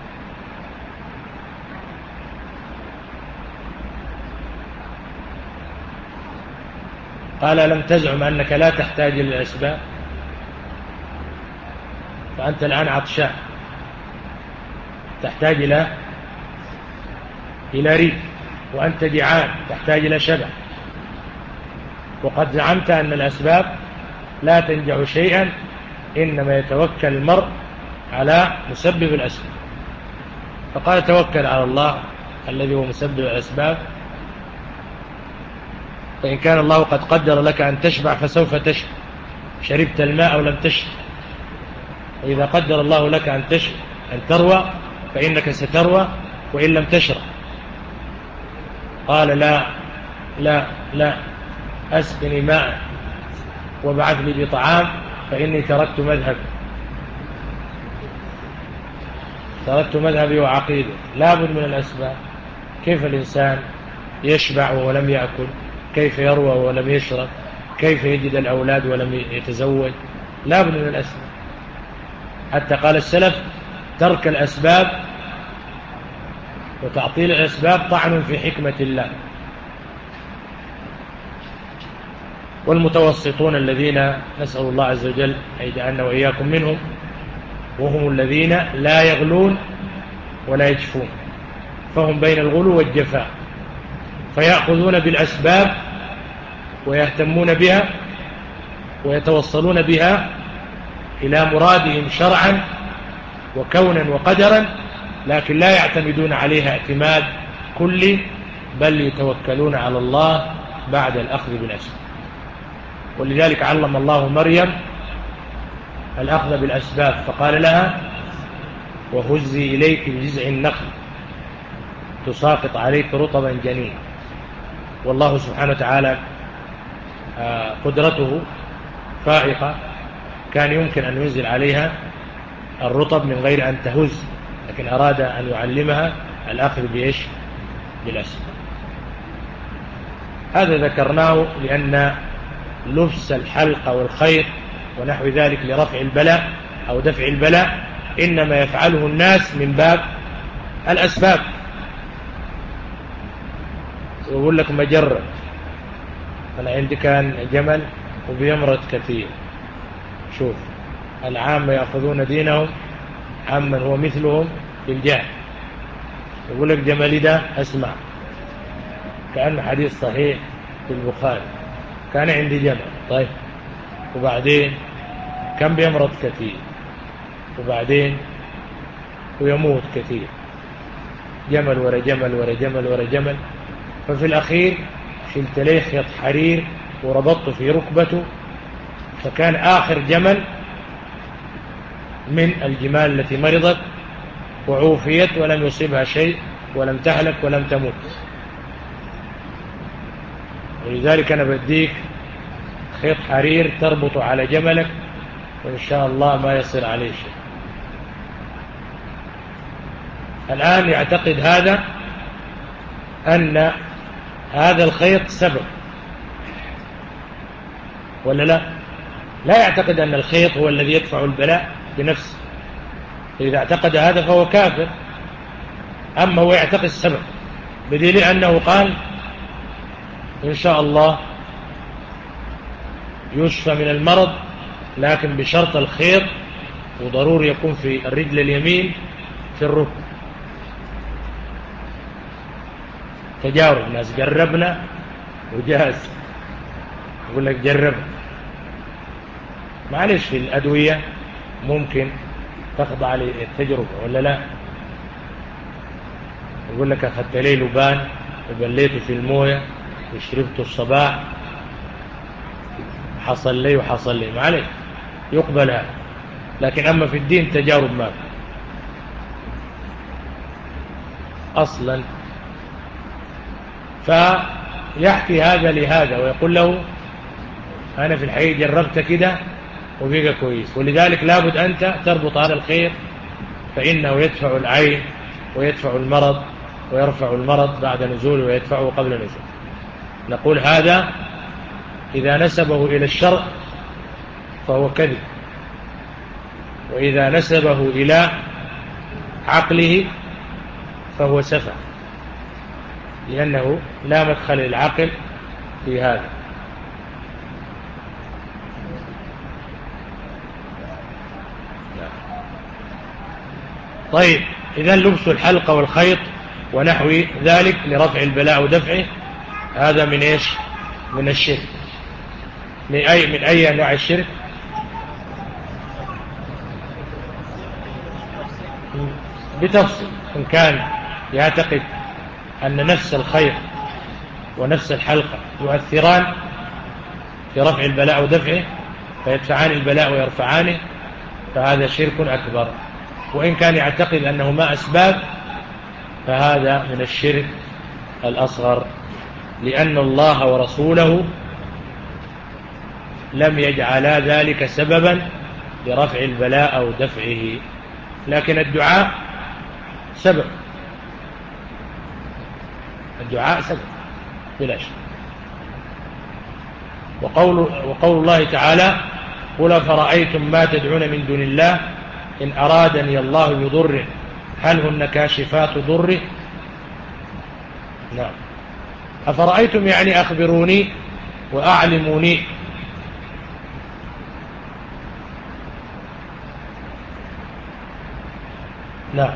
Speaker 1: قال: لم تزعم أنك لا تحتاج للأسباب؟ فأنت الآن عطشان تحتاج إلى إلى ريق، وأنت جعان تحتاج إلى شبع، وقد زعمت أن الأسباب لا تنجع شيئا، إنما يتوكل المرء على مسبب الأسباب. فقال: توكل على الله الذي هو مسبب الأسباب، فإن كان الله قد قدر لك أن تشبع فسوف تشبع، شربت الماء أو لم تشرب. وإذا قدر الله لك أن تشرب أن تروى فإنك ستروى وإن لم تشرب. قال: لا لا لا أسقني ماء وابعث لي بطعام فإني تركت مذهبي تركت مذهبي وعقيدة. لا بد من الأسباب. كيف الإنسان يشبع ولم يأكل؟ كيف يروى ولم يشرب؟ كيف يجد الأولاد ولم يتزوج؟ لا بد من الأسباب. حتى قال السلف: ترك الأسباب وتعطيل الأسباب طعن في حكمة الله. والمتوسطون الذين نسأل الله عز وجل أن يجعلنا وإياكم منهم، وهم الذين لا يغلون ولا يجفون، فهم بين الغلو والجفاء، فيأخذون بالأسباب ويهتمون بها ويتوصلون بها إلى مرادهم شرعا وكونا وقدرا، لكن لا يعتمدون عليها اعتماد كلي، بل يتوكلون على الله بعد الأخذ بالأسباب. ولذلك علم الله مريم الأخذ بالأسباب، فقال لها وهزي إليك بجذع النخل تساقط عليك رطبا جنيا. والله سبحانه وتعالى قدرته فائقة، كان يمكن أن ينزل عليها الرطب من غير أن تهز، لكن أراد أن يعلمها الأخذ بإيش؟ بالأسباب. هذا ذكرناه لأن لبس الحلقة والخيط ونحو ذلك لرفع البلاء أو دفع البلاء إنما يفعله الناس من باب الأسباب. يقول لك مجرد، أنا عندي كان جمل وبيمرض كثير، شوف العامة يأخذون دينهم عمن هو مثلهم في الجهل. يقول لك جملي ده أسمع، كأنه حديث صحيح في البخاري، كان عندي جمل، طيب وبعدين كان بيمرض كثير، وبعدين ويموت كثير، جمل ورا جمل ورا جمل ورا جمل، ففي الأخير شلت ليه خيط حرير وربطته في ركبته، فكان آخر جمل من الجمال التي مرضت وعوفيت ولم يصيبها شيء ولم تهلك ولم تموت. ولذلك أنا بديك خيط حرير تربط على جملك وإن شاء الله ما يصير عليه شيء. الآن يعتقد هذا أن هذا الخيط سبب، ولا لا؟ لا يعتقد أن الخيط هو الذي يدفع البلاء بنفسه، إذا اعتقد هذا فهو كافر. أما هو يعتقد السبب، بدليل أنه قال إن شاء الله يشفى من المرض، لكن بشرط الخيط وضروري يكون في الرجل اليمين في الركب. تجارب، ناس جربنا وجاز، يقول لك جرب، معلش في الأدوية ممكن تخضع للتجربة ولا لا؟ يقول لك أخذت لي لبان وبليته في الموية وشربته الصباح حصل لي وحصل لي، معلش يقبل هذا، لكن أما في الدين تجارب ما أصلا. فيحكي هذا لهذا ويقول له أنا في الحقيقة جربت كده وبقى كويس. ولذلك لابد أنت تربط هذا الخير، فإنه يدفع العين ويدفع المرض ويرفع المرض بعد نزوله ويدفعه قبل نزوله. نقول هذا إذا نسبه إلى الشرع فهو كذب، وإذا نسبه إلى عقله فهو سفه، لأنه لا مدخل للعقل في هذا. طيب إذن لبس الحلقة والخيط ونحو ذلك لرفع البلاء ودفعه، هذا من إيش؟ من الشرك. من أي, من أي أنواع الشرك؟ بتفصيل. إن كان يعتقد أن نفس الخيط ونفس الحلقة يؤثران في رفع البلاء ودفعه فيدفعان البلاء ويرفعانه، فهذا شرك أكبر. وإن كان يعتقد أنهما أسباب فهذا من الشرك الأصغر، لأن الله ورسوله لم يجعلا ذلك سببا لرفع البلاء أو دفعه، لكن الدعاء سبب، الدعاء سبب بلا شك. وقول, وقول الله تعالى قل فرأيتم ما تدعون من دون الله إن أرادني الله بضر هل هن كاشفات ضره. نعم، أفرأيتم يعني أخبروني وأعلموني. نعم،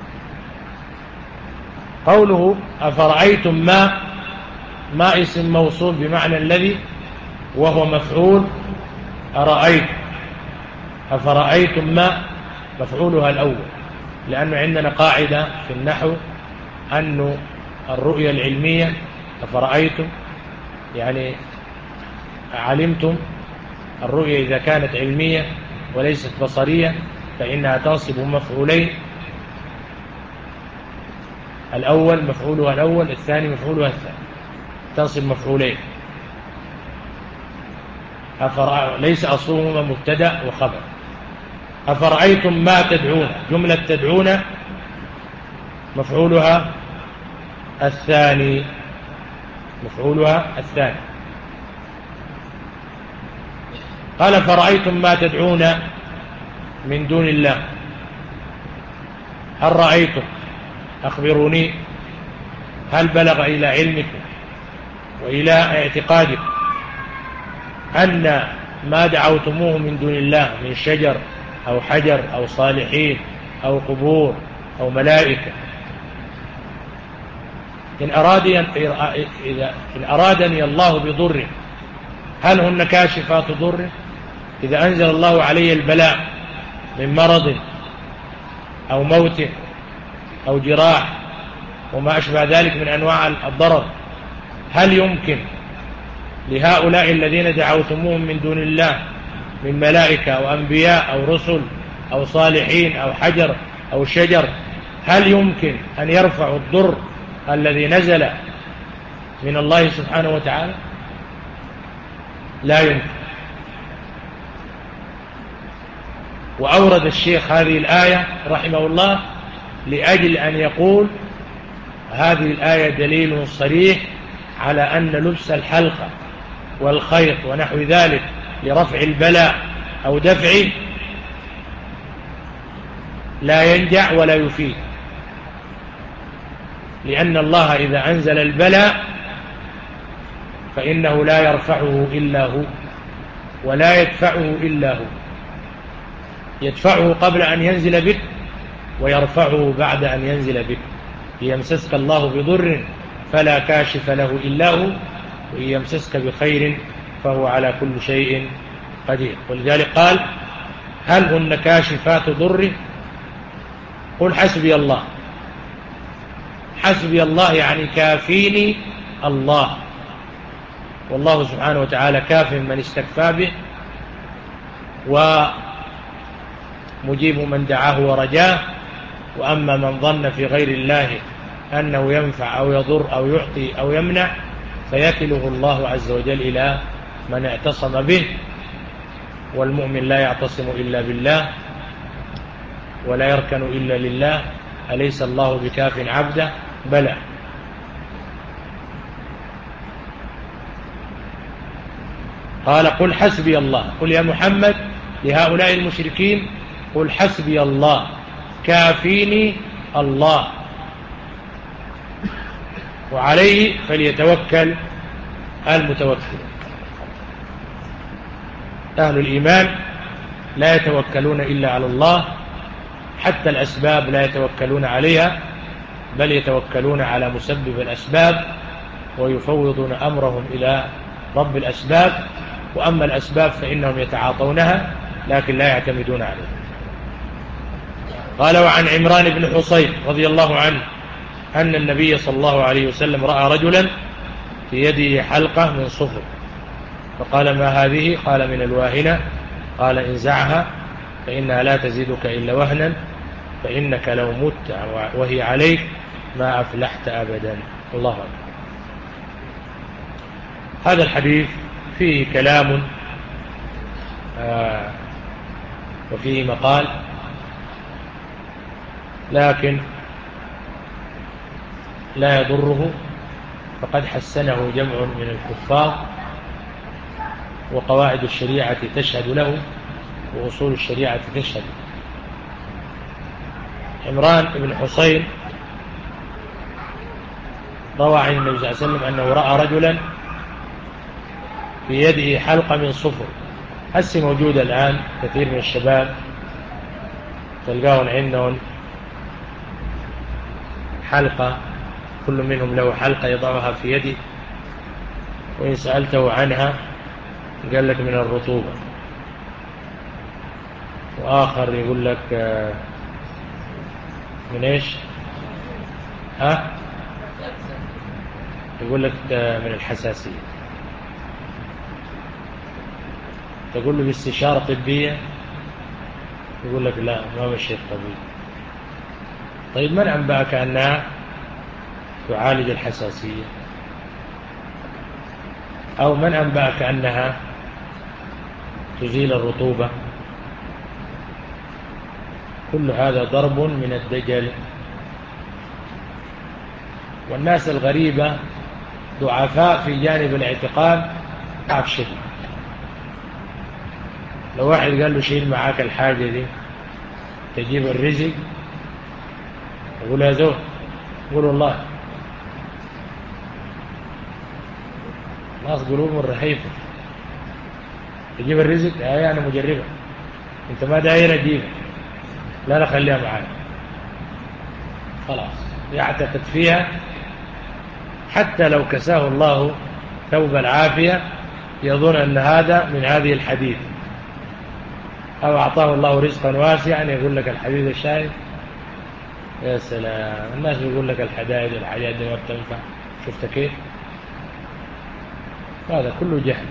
Speaker 1: قوله أفرأيتم ما ما اسم موصول بمعنى الذي وهو مفعول أرأيت، أفرأيتم ما مفعولها الأول، لأنه عندنا قاعدة في النحو أن الرؤية العلمية أفرأيتم يعني علمتم، الرؤية إذا كانت علمية وليست بصرية فإنها تنصب مفعولين، الأول مفعولها الأول، الثاني مفعولها الثاني، تنصب مفعولين. ليس أصلهما مبتدأ وخبر. أفرأيتم ما تدعون، جملة تدعون مفعولها الثاني، مفعولها الثاني. قال فرأيتم ما تدعون من دون الله، هل رأيتم؟ أخبروني، هل بلغ إلى علمكم وإلى اعتقادكم أن ما دعوتموه من دون الله من شجر أو حجر أو صالحين أو قبور أو ملائكة، إن أرادني, إن أرادني الله بضر هل هن كاشفات ضره؟ إذا أنزل الله علي البلاء من مرض أو موت أو جراح وما أشبه ذلك من أنواع الضرر، هل يمكن لهؤلاء الذين دعوتموهم من دون الله من ملائكة أو أنبياء أو رسل أو صالحين أو حجر أو شجر، هل يمكن أن يرفعوا الضر الذي نزل من الله سبحانه وتعالى؟ لا يمكن. وأورد الشيخ هذه الآية رحمه الله لأجل أن يقول هذه الآية دليل صريح على أن لبس الحلقة والخيط ونحو ذلك لرفع البلاء أو دفعه لا ينجع ولا يفيد، لأن الله إذا أنزل البلاء فإنه لا يرفعه إلا هو ولا يدفعه إلا هو، يدفعه قبل أن ينزل بك ويرفعه بعد أن ينزل بك. يمسسك الله بضر فلا كاشف له إلا هو، وإن يمسسك بخير فهو على كل شيء قدير. ولذلك قال هل هن كاشفات ضره؟ قل حسبي الله. حسبي الله يعني كافيني الله، والله سبحانه وتعالى كاف من استكفى به ومجيب من دعاه ورجاه. وأما من ظن في غير الله أنه ينفع أو يضر أو يعطي أو يمنع فيكله الله عز وجل إلى من اعتصم به، والمؤمن لا يعتصم إلا بالله ولا يركن إلا لله. أليس الله بكاف عبده؟ بلى. قال قل حسبي الله، قل يا محمد لهؤلاء المشركين قل حسبي الله كافيني الله وعليه فليتوكل المتوكل. أهل الإيمان لا يتوكلون إلا على الله، حتى الأسباب لا يتوكلون عليها، بل يتوكلون على مسبب الأسباب ويفوضون أمرهم إلى رب الأسباب. وأما الأسباب فإنهم يتعاطونها لكن لا يعتمدون عليها. قال وعن عمران بن حصين رضي الله عنه أن النبي صلى الله عليه وسلم رأى رجلا في يده حلقة من صفر فقال ما هذه؟ قال من الواهنة. قال انزعها فإنها لا تزيدك إلا وهنا، فإنك لو مت وهي عليك ما أفلحت أبدا. الله أكبر. هذا الحديث فيه كلام آه وفيه مقال، لكن لا يضره، فقد حسنه جمع من الحفاظ، وقواعد الشريعة تشهد له وأصول الشريعة تشهد. عمران بن حصين روى عن النبي صلى الله عليه وسلم أنه رأى رجلا في يده حلقة من صفر. هسه موجودة الآن، كثير من الشباب تلقاهم عندهم حلقة، كل منهم له حلقة يضعها في يده، وإن سألته عنها قال لك من الرطوبة، وآخر يقول لك من إيش؟ ها؟ يقول لك من الحساسية. تقول له باستشارة طبية يقول لك لا ما مشيت طبيب. طيب من أنبأك أنها تعالج الحساسية؟ أو من أنبأك أنها تزيل الرطوبة؟ كل هذا ضرب من الدجل. والناس الغريبة ضعفاء في جانب الاعتقاد ضعف شديد. لو واحد قال له شيل معاك الحاجة دي تجيب الرزق، يقول يا زول، يقول والله. ناس قلوبهم رهيفة، تجيب الرزق آه أنا مجربة، أنت ما داير أجيبها، لا لا خليها معاك خلاص. يعتقد فيها حتى لو كساه الله ثوب العافية يظن أن هذا من هذه الحديث، أو أعطاه الله رزقا واسعا يقول لك الحديث الشاهد. يا سلام، الناس يقول لك الحدائد والحاجات دي ما بتنفع، شفت كيف؟ هذا كله جهل.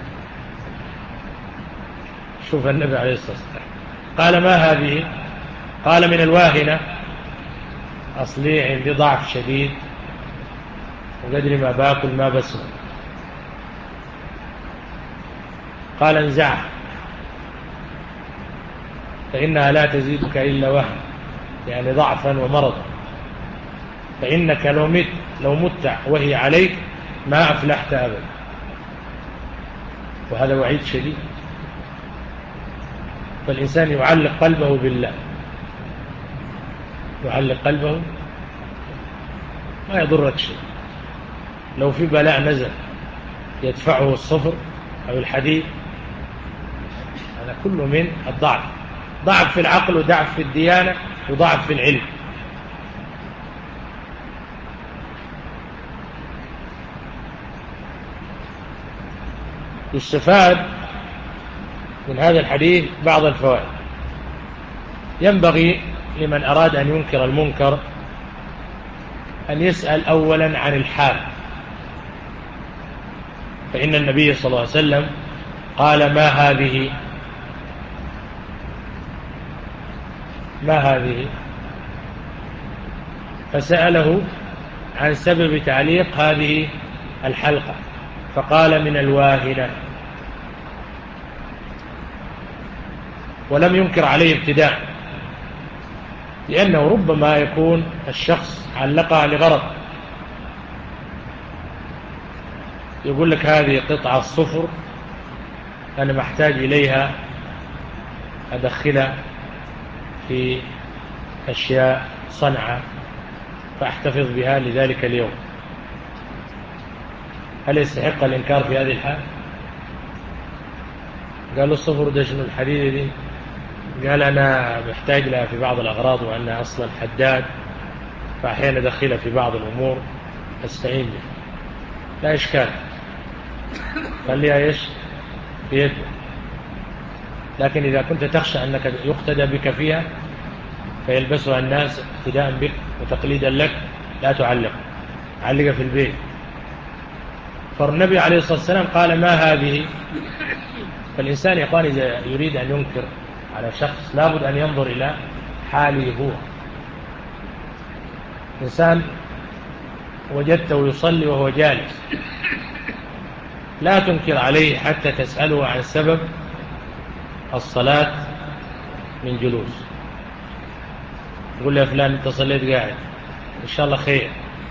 Speaker 1: شوف النبي عليه الصلاة والسلام قال ما هذه؟ قال من الواهنة، أصلي عندي ضعف شديد وقدر ما باكل ما بسمع. قال انزعها فإنها لا تزيدك إلا وهن، يعني ضعفا ومرضا، فإنك لو مت لو مت وهي عليك ما أفلحت أبدا. وهذا وعيد شديد. فالإنسان يعلق قلبه بالله، يعلق قلبه، ما يضرك شيء. لو في بلاء نزل يدفعه الصفر أو الحديد، هذا كله من الضعف، ضعف في العقل وضعف في الديانة وضعف في العلم. يستفاد من هذا الحديث بعض الفوائد. ينبغي لمن أراد أن ينكر المنكر أن يسأل أولا عن الحال، فإن النبي صلى الله عليه وسلم قال ما هذه؟ ما هذه؟ فسأله عن سبب تعليق هذه الحلقة فقال من الواهنة، ولم ينكر عليه ابتداء، لأنه ربما يكون الشخص علقها لغرض، يقول لك هذه قطعة صفر أنا محتاج إليها أدخلها في أشياء صنعة فأحتفظ بها لذلك اليوم. هل يستحق الإنكار في هذه الحال؟ قال له الصفر ده شنو الحديدة دي؟ قال أنا محتاج لها في بعض الأغراض وأنا أصلا حداد، فأحيانا أدخلها في بعض الأمور أستعين بها، لا إشكال، خليها إيش في يده. لكن إذا كنت تخشى أنك يقتدى بك فيها فيلبسها الناس اقتداء بك وتقليدا لك، لا تعلق، علقها في البيت. فالنبي عليه الصلاة والسلام قال ما هذه؟ فالإنسان يا إخواني إذا يريد أن ينكر على شخص لابد أن ينظر إلى حاله هو. إنسان وجدته يصلي وهو جالس، لا تنكر عليه حتى تسأله عن سبب الصلاة من جلوس. يقول يا فلان أنت صليت قاعد، إن شاء الله خير،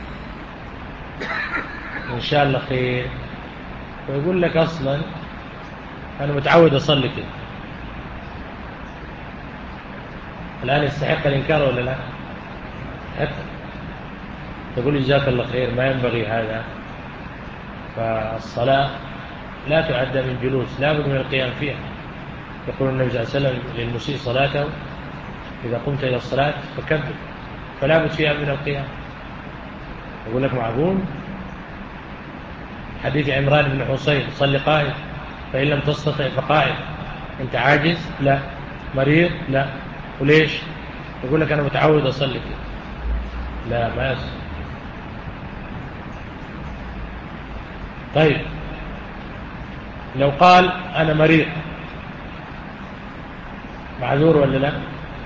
Speaker 1: إن شاء الله خير. ويقول لك أصلا أنا متعود أصلي كده. الآن يستحق الإنكار ولا لا؟ حتى تقول جزاك الله خير، ما ينبغي هذا. فالصلاة لا تعد من جلوس، لا بد من القيام فيها. يقول النبي صلى الله عليه وسلم للمسيء صلاته إذا قمت إلى الصلاة فكبر، فلا بد فيها من القيام. يقول لك معقول؟ حديث عمران بن حسين صلي قائد فإن لم تستطع فقائد. أنت عاجز؟ لا. مريض؟ لا. وليش؟ يقول لك أنا متعود أصلي كده. لا، ما يصل. طيب لو قال أنا مريض، معذور ولا لا؟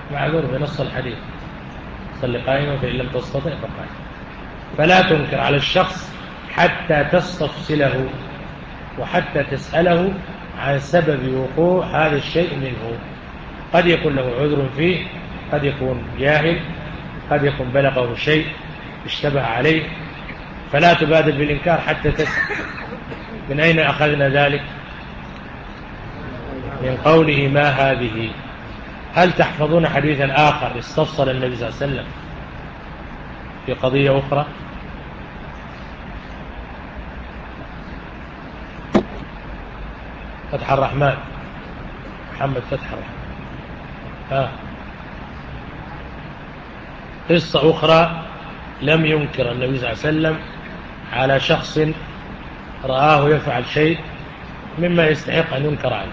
Speaker 1: معذور بنص الحديث صل قائما فإن لم تستطع فقائما. فلا تنكر على الشخص حتى تستفصله وحتى تسأله عن سبب وقوع هذا الشيء منه. قد يكون له عذر فيه، قد يكون جاهل، قد يكون بلغه شيء اشتبه عليه، فلا تبادر بالإنكار حتى تسأل. من أين أخذنا ذلك؟ من قوله ما هذه. هل تحفظون حديثا آخر استفصل النبي صلى الله عليه وسلم في قضية أخرى؟ فتح الرحمن محمد فتح الرحمن. آه. قصة أخرى لم ينكر النبي صلى الله عليه وسلم على شخص رآه يفعل شيء مما يستحق أن ينكر عليه.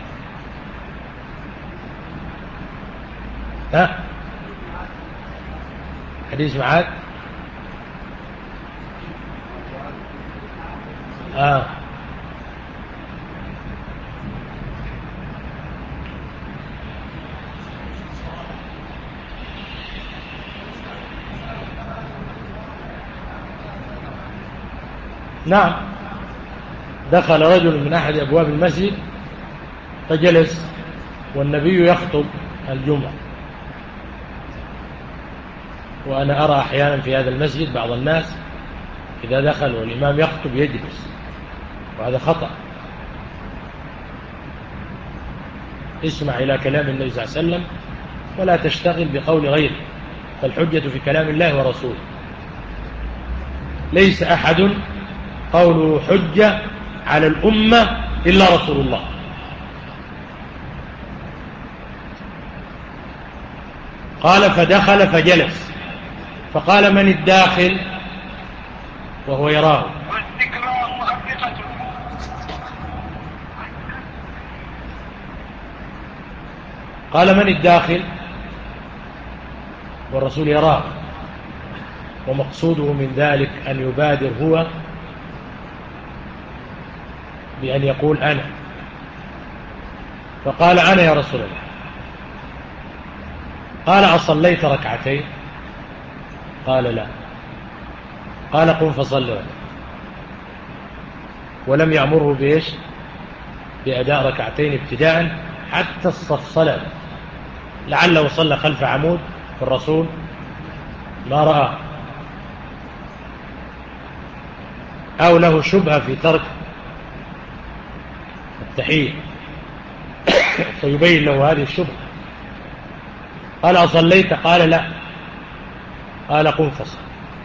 Speaker 1: ها؟ حديث معاذ. آه. نعم، دخل رجل من أحد أبواب المسجد فجلس والنبي يخطب الجمعة، وأنا أرى أحيانا في هذا المسجد بعض الناس إذا دخل والإمام يخطب يجلس، وهذا خطأ. اسمع إلى كلام النبي صلى الله عليه وسلم ولا تشتغل بقول غيره، فالحجة في كلام الله ورسوله. ليس أحد قوله حجة على الأمة إلا رسول الله. قال فدخل فجلس، فقال من الداخل وهو يراه؟ قال من الداخل والرسول يراه، ومقصوده من ذلك أن يبادر هو بأن يقول أنا، فقال أنا يا رسول الله. قال أصليت ركعتين؟ قال لا. قال قم فصل، ولم يأمره بإيش؟ بأداء ركعتين ابتداء حتى استفصل، لعله صلى خلف عمود الرسول ما رأى، أو له شبهة في ترك التحية فيبين له هذه الشبهة. قال أصليت؟ قال لا. قال قم فصل.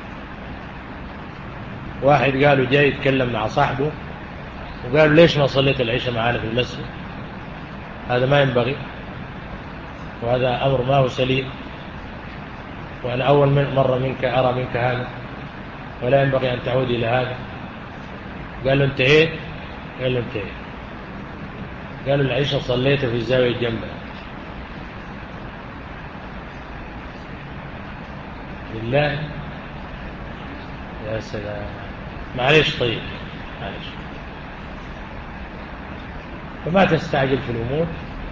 Speaker 1: واحد قالوا جاي يتكلم مع صاحبه وقالوا ليش ما صليت العشاء معنا في المسجد؟ هذا ما ينبغي، وهذا أمر ما هو سليم، وأنا أول مرة منك أرى منك هذا، ولا ينبغي أن تعود إلى هذا. قال له انتهيت؟ قال له انتهيت. قالوا العشاء صليته في الزاوية جنبه. بالله يا سلام. معليش طيب معليش، فما تستعجل في الأمور.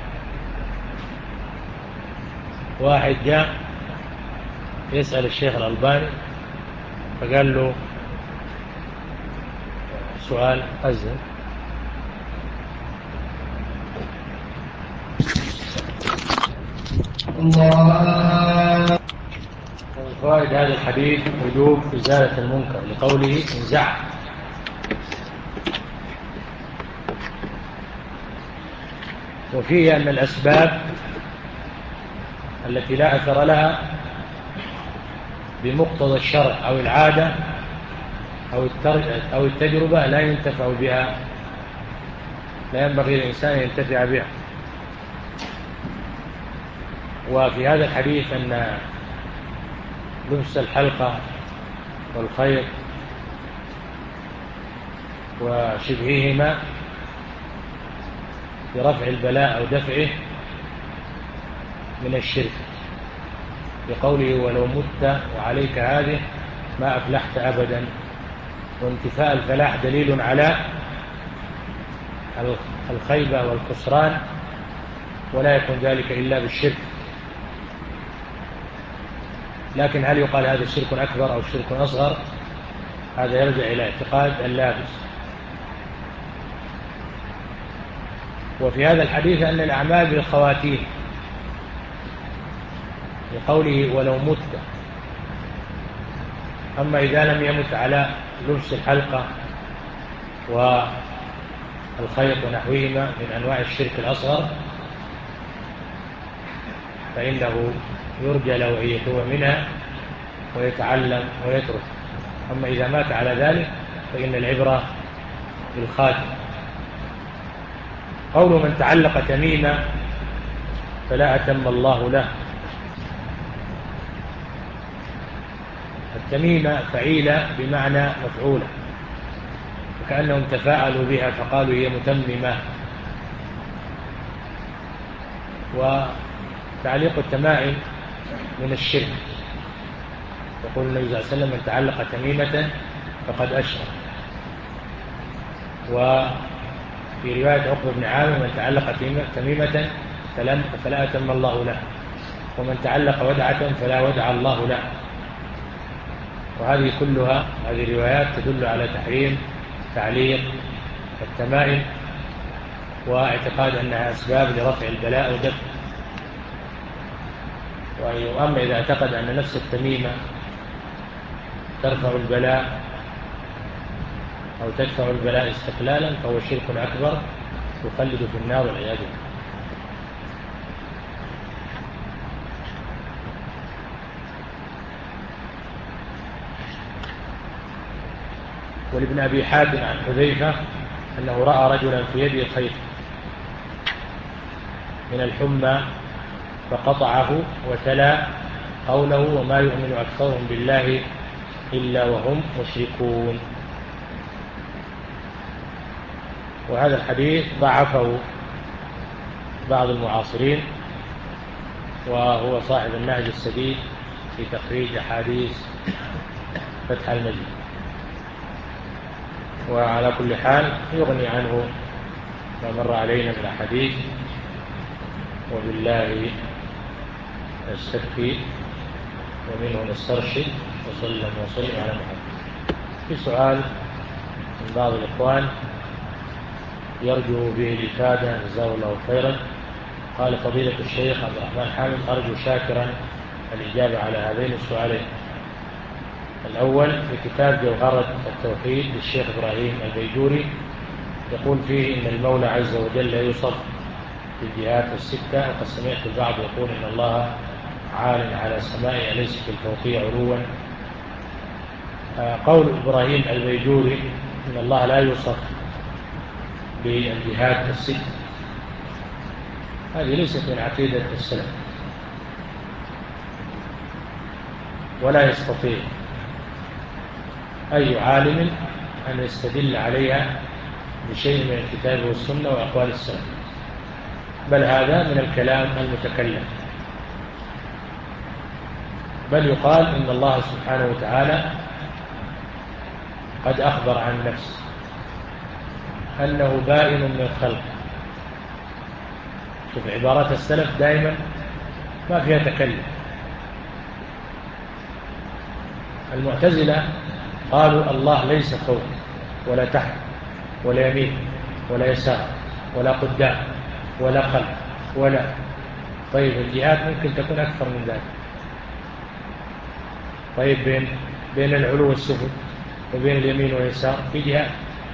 Speaker 1: واحد جاء يسأل الشيخ الألباني فقال له سؤال أزل. الله. فوائد هذا الحديث وجوب إزالة المنكر لقوله انزع. وفيه أن الأسباب التي لا أثر لها بمقتضى الشرع أو العادة أو التجربة لا ينتفع بها، لا ينبغي للإنسان أن ينتفع بها. وفي هذا الحديث أن لبس الحلقة والخيط وشبههما برفع البلاء أو دفعه من الشرك، بقوله ولو مت وعليك هذه ما أفلحت أبدا. وانتفاء الفلاح دليل على الخيبة والخسران، ولا يكون ذلك إلا بالشرك. لكن هل يقال هذا شرك أكبر أو شرك أصغر؟ هذا يرجع إلى اعتقاد اللابس. وفي هذا الحديث أن الأعمال بالخواتيم، لقوله ولو مت. أما إذا لم يمت على لبس الحلقة والخيط ونحوهما من أنواع الشرك الأصغر فإنه يرجى له أن يتوب منها ويتعلم ويترك. أما إذا مات على ذلك فإن العبرة بالخاتم. قول من تعلق تميمة فلا أتم الله له. التميمة فعيلة بمعنى مفعولة، وكأنهم تفاعلوا بها فقالوا هي متممة. وتعليق التمائم من الشرك، يقول النبي صلى الله عليه وسلم من تعلق تميمة فقد أشرك. وفي رواية عقبة بن عامر من تعلق تميمة فلا أتم الله له، ومن تعلق ودعة فلا ودع الله له. وهذه كلها هذه الروايات تدل على تحريم تعليق التمائم واعتقاد أنها أسباب لرفع البلاء ودفعه. وأما إذا اعتقد أن نفس التميمة ترفع البلاء أو تدفع البلاء استقلالا فهو شرك أكبر يخلد في النار والعياذ بالله. ولابن أبي حاتم عن حذيفة أنه رأى رجلا في يده خيط من الحمى فقطعه وتلا قوله وما يؤمن أكثرهم بالله إلا وهم مشركون. وهذا الحديث ضعفه بعض المعاصرين، وهو صاحب النهج السديد في تخريج أحاديث فتح المجيد. وعلى كل حال يغني عنه ما مر علينا من الحديث. وبالله نستكفي ومنه نسترشد وصلى وسلم على محمد. في سؤال من بعض الإخوان يرجو به الإفادة جزاه الله خيرا. قال فضيلة الشيخ عبد الرحمن حامد أرجو شاكرا الإجابة على هذين السؤالين. الأول في كتاب جوهرة التوحيد للشيخ إبراهيم البيجوري يقول فيه إن المولى عز وجل يوصف بالجهات الستة، وقد سمعت البعض يقول إن الله عال على سمائه أليس في الفوقية علوا. قول إبراهيم البيجوري إن الله لا يوصف بالجهات الست هذه ليست من عقيدة السلف، ولا يستطيع أي عالم أن يستدل عليها بشيء من الكتاب والسنة وأقوال السلف، بل هذا من الكلام المتكلم. بل يقال إن الله سبحانه وتعالى قد أخبر عن نفسه أنه بائن من خلقه. شوف عبارات السلف دائما ما فيها تكلم. المعتزلة قالوا الله ليس فوق ولا تحت ولا يمين ولا يسار ولا قدام ولا خلف ولا. طيب الجهات ممكن تكون أكثر من ذلك. طيب بين بين العلو والسفل وبين اليمين واليسار في جهات،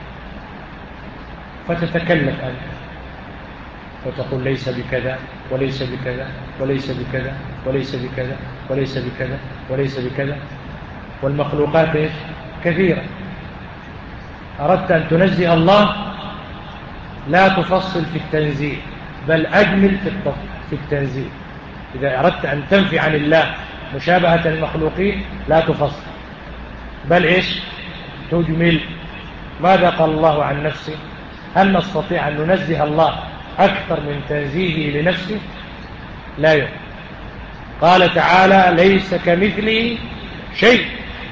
Speaker 1: فتتكلف أنت وتقول ليس بكذا وليس بكذا وليس بكذا وليس بكذا وليس بكذا وليس بكذا. والمخلوقات كثيرة. أردت أن تنزه الله لا تفصل في التنزيه، بل أجمل في التنزيه. إذا أردت أن تنفي عن الله مشابهة المخلوقين لا تفصل، بل إيش تجمل. ماذا قال الله عن نفسه؟ هل نستطيع أن ننزه الله أكثر من تنزيهه لنفسه؟ لا يمكن. قال تعالى ليس كمثله شيء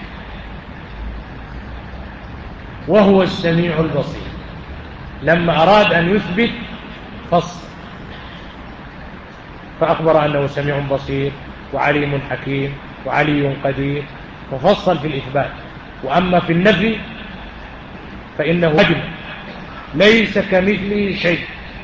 Speaker 1: وهو السميع البصير. لما أراد أن يثبت فصل فأخبر أنه سميع بصير وعليم حكيم وعلي قدير، مفصل في الإثبات. وأما في النفي فإنه أجمل، ليس كمثله شيء،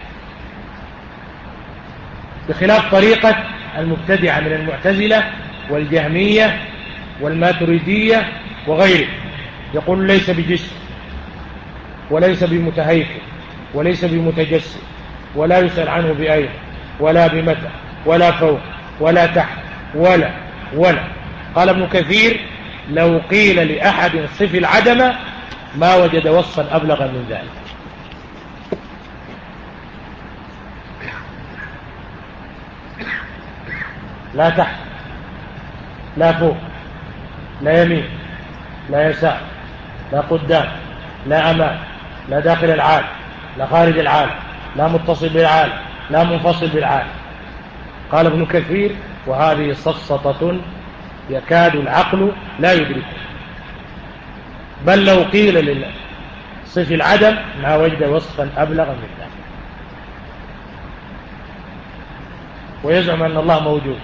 Speaker 1: بخلاف طريقة المبتدعة من المعتزلة والجهمية والماتريدية وغيره، يقول ليس بجسم وليس بمتهيكل وليس بمتجسد ولا يسأل عنه بأين ولا بمتى ولا فوق ولا تحت ولا ولا. قال ابن كثير: لو قيل لأحد صف العدم ما وجد وصفا أبلغ من ذلك. لا تحت، لا فوق، لا يمين، لا يسار، لا قدام، لا أمام، لا داخل العالم، لا خارج العالم، لا متصل بالعالم، لا منفصل بالعالم. قال ابن كثير: وهذه سفسطة يكاد العقل لا يدركها، بل لو قيل لصف العدم ما وجد وصفا أبلغ من ذلك. ويزعم أن الله موجود.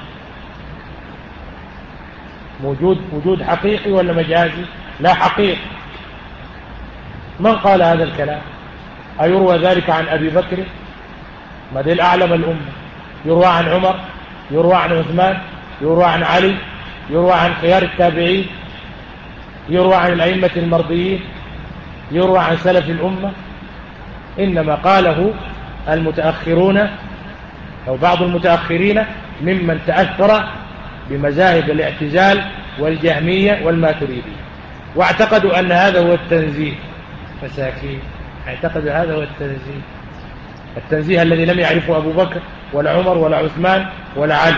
Speaker 1: موجود وجود حقيقي ولا مجازي؟ لا، حقيقي. من قال هذا الكلام؟ أيروى ذلك عن أبي بكر؟ ما دل أعلم الأمة. يروى عن عمر، يروى عن عثمان، يروى عن علي، يروى عن خيار التابعين، يروى عن الأئمة المرضيين، يروى عن سلف الأمة. إنما قاله المتأخرون أو بعض المتأخرين ممن تأثر بمذاهب الاعتزال والجهمية والماتريدية، واعتقدوا أن هذا هو التنزيه. مساكين، اعتقدوا هذا هو التنزيه، التنزيه الذي لم يعرفه أبو بكر ولا عمر ولا عثمان ولا علي.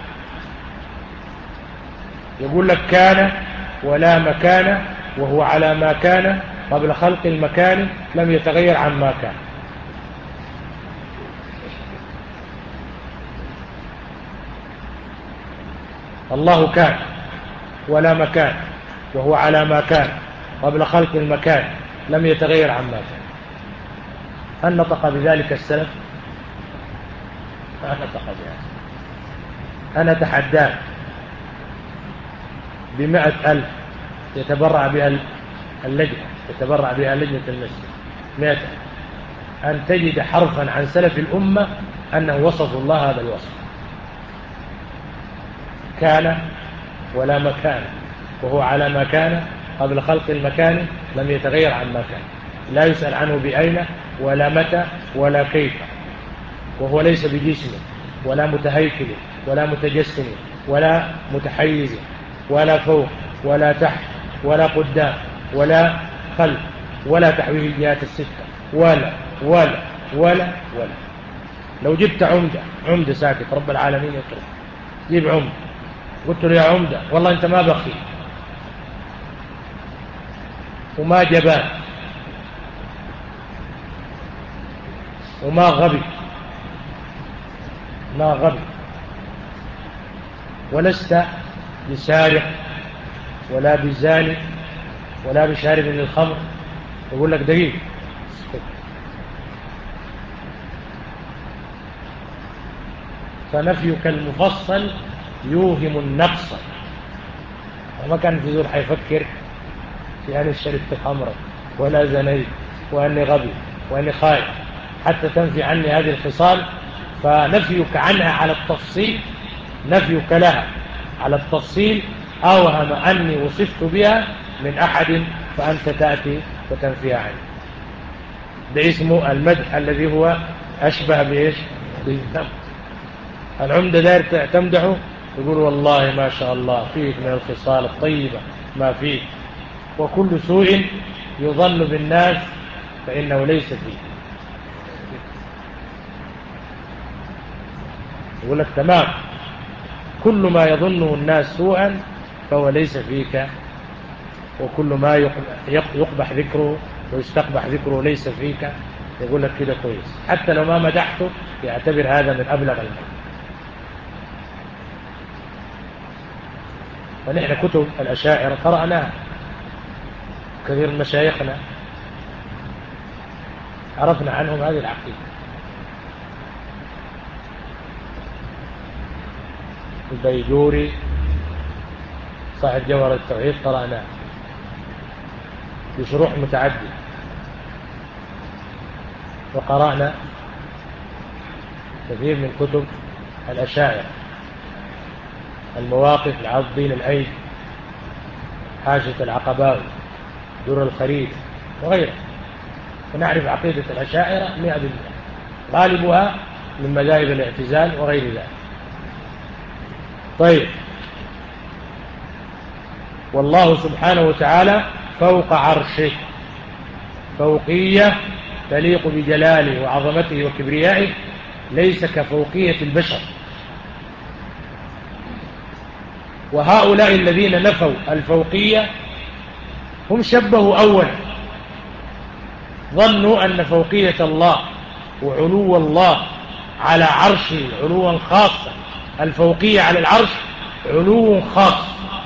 Speaker 1: يقول لك: كان ولا مكان، وهو على ما كان قبل خلق المكان، لم يتغير عن ما كان. الله كان ولا مكان، وهو على ما كان قبل خلق المكان، لم يتغير عن ما كان. هل نطق بذلك السلف؟ ما نطق بذلك. أنا تحداك بمئة ألف يتبرع بها اللجنة، يتبرع بها لجنة المسجد، مئة، أن تجد حرفا عن سلف الأمة أنه وصف الله هذا الوصف: كان ولا مكان، وهو على ما كان قبل خلق المكان، لم يتغير عن ما كان، لا يسأل عنه بأين ولا متى ولا كيف، وهو ليس بجسم ولا متهيكل ولا متجسم ولا متحيز ولا فوق ولا تحت ولا قدام ولا خلف ولا تحويه الجهات الستة ولا ولا ولا ولا. لو جبت عمدة، عمدة ساكت رب العالمين يترك، جيب عمدة، قلت له: يا عمدة والله أنت ما بخيل وما جبان وما غبي، ما غبي، ولست بسارق ولا بزاني ولا بشارب للخمر، يقول لك: دقيق. فنفيك المفصل يوهم النقص. وما كان في زول حيفكر في أني شربت خمرا ولا زنيت وأني غبي وأني خائف حتى تنفي عني هذه الخصال. فنفيك عنها على التفصيل، نفيك لها على التفصيل أوهم أني وصفت بها من أحد، فأنت تأتي وتنفيها عني. ده اسمه المدح الذي هو أشبه بإيش؟ بالذم. العمدة داير تمدحه، يقول: والله ما شاء الله فيك من الخصال الطيبة ما فيك، وكل سوء يظن بالناس فإنه ليس فيه. يقول لك: تمام، كل ما يظنه الناس سوءا فهو ليس فيك، وكل ما يقبح ذكره ويستقبح ذكره ليس فيك. يقول لك كده كويس، حتى لو ما مدحته يعتبر هذا من أبلغ المدح. ونحن كتب الأشاعرة قرأناها، كثير من مشايخنا عرفنا عنهم هذه العقيدة. البيجوري صاحب جوهر التوحيد قرأناه بشروح متعددة، وقرأنا كثير من كتب الأشاعرة، المواقف لعبد الدين الأيد، حاشية العقباوي، در الخريف وغيرها، فنعرف عقيدة الأشاعرة مئة بالمئة، غالبها من مذاهب الاعتزال وغير ذلك. طيب، والله سبحانه وتعالى فوق عرشه، فوقية تليق بجلاله وعظمته وكبريائه، ليس كفوقية البشر. وهؤلاء الذين نفوا الفوقية هم شبهوا أولا، ظنوا أن فوقية الله وعلو الله على عرشه علوا خاصا، الفوقية على العرش علو خاص،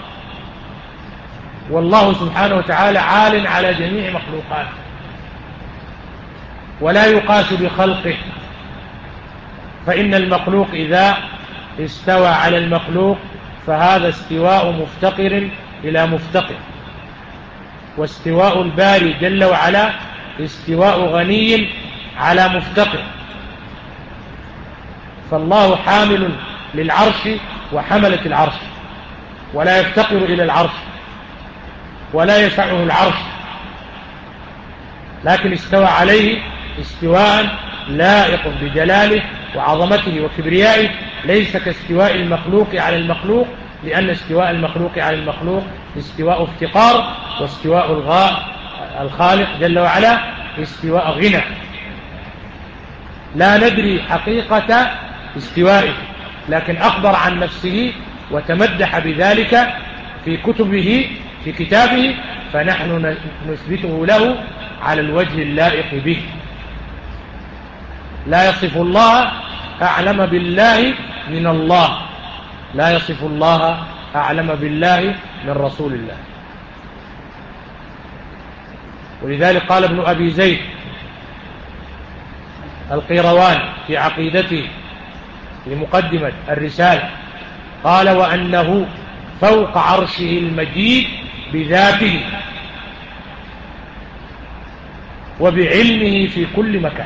Speaker 1: والله سبحانه وتعالى عال على جميع مخلوقاته ولا يقاس بخلقه، فإن المخلوق إذا استوى على المخلوق فهذا استواء مفتقر إلى مفتقر، واستواء الباري جل وعلا استواء غني على مفتقر، فالله حامل للعرش وحملة العرش، ولا يفتقر إلى العرش ولا يسعه العرش، لكن استوى عليه استواء لائق بجلاله وعظمته وكبريائه، ليس كاستواء المخلوق على المخلوق، لأن استواء المخلوق على المخلوق استواء افتقار، واستواء الغاء الخالق جل وعلا استواء غنى. لا ندري حقيقة استوائه، لكن أخبر عن نفسه وتمدح بذلك في كتبه في كتابه، فنحن نثبته له على الوجه اللائق به. لا يصف الله أعلم بالله من الله، لا يصف الله أعلم بالله من رسول الله. ولذلك قال ابن أبي زيد القيروان في عقيدته في مقدمة الرسالة، قال: وأنه فوق عرشه المجيد بذاته وبعلمه في كل مكان،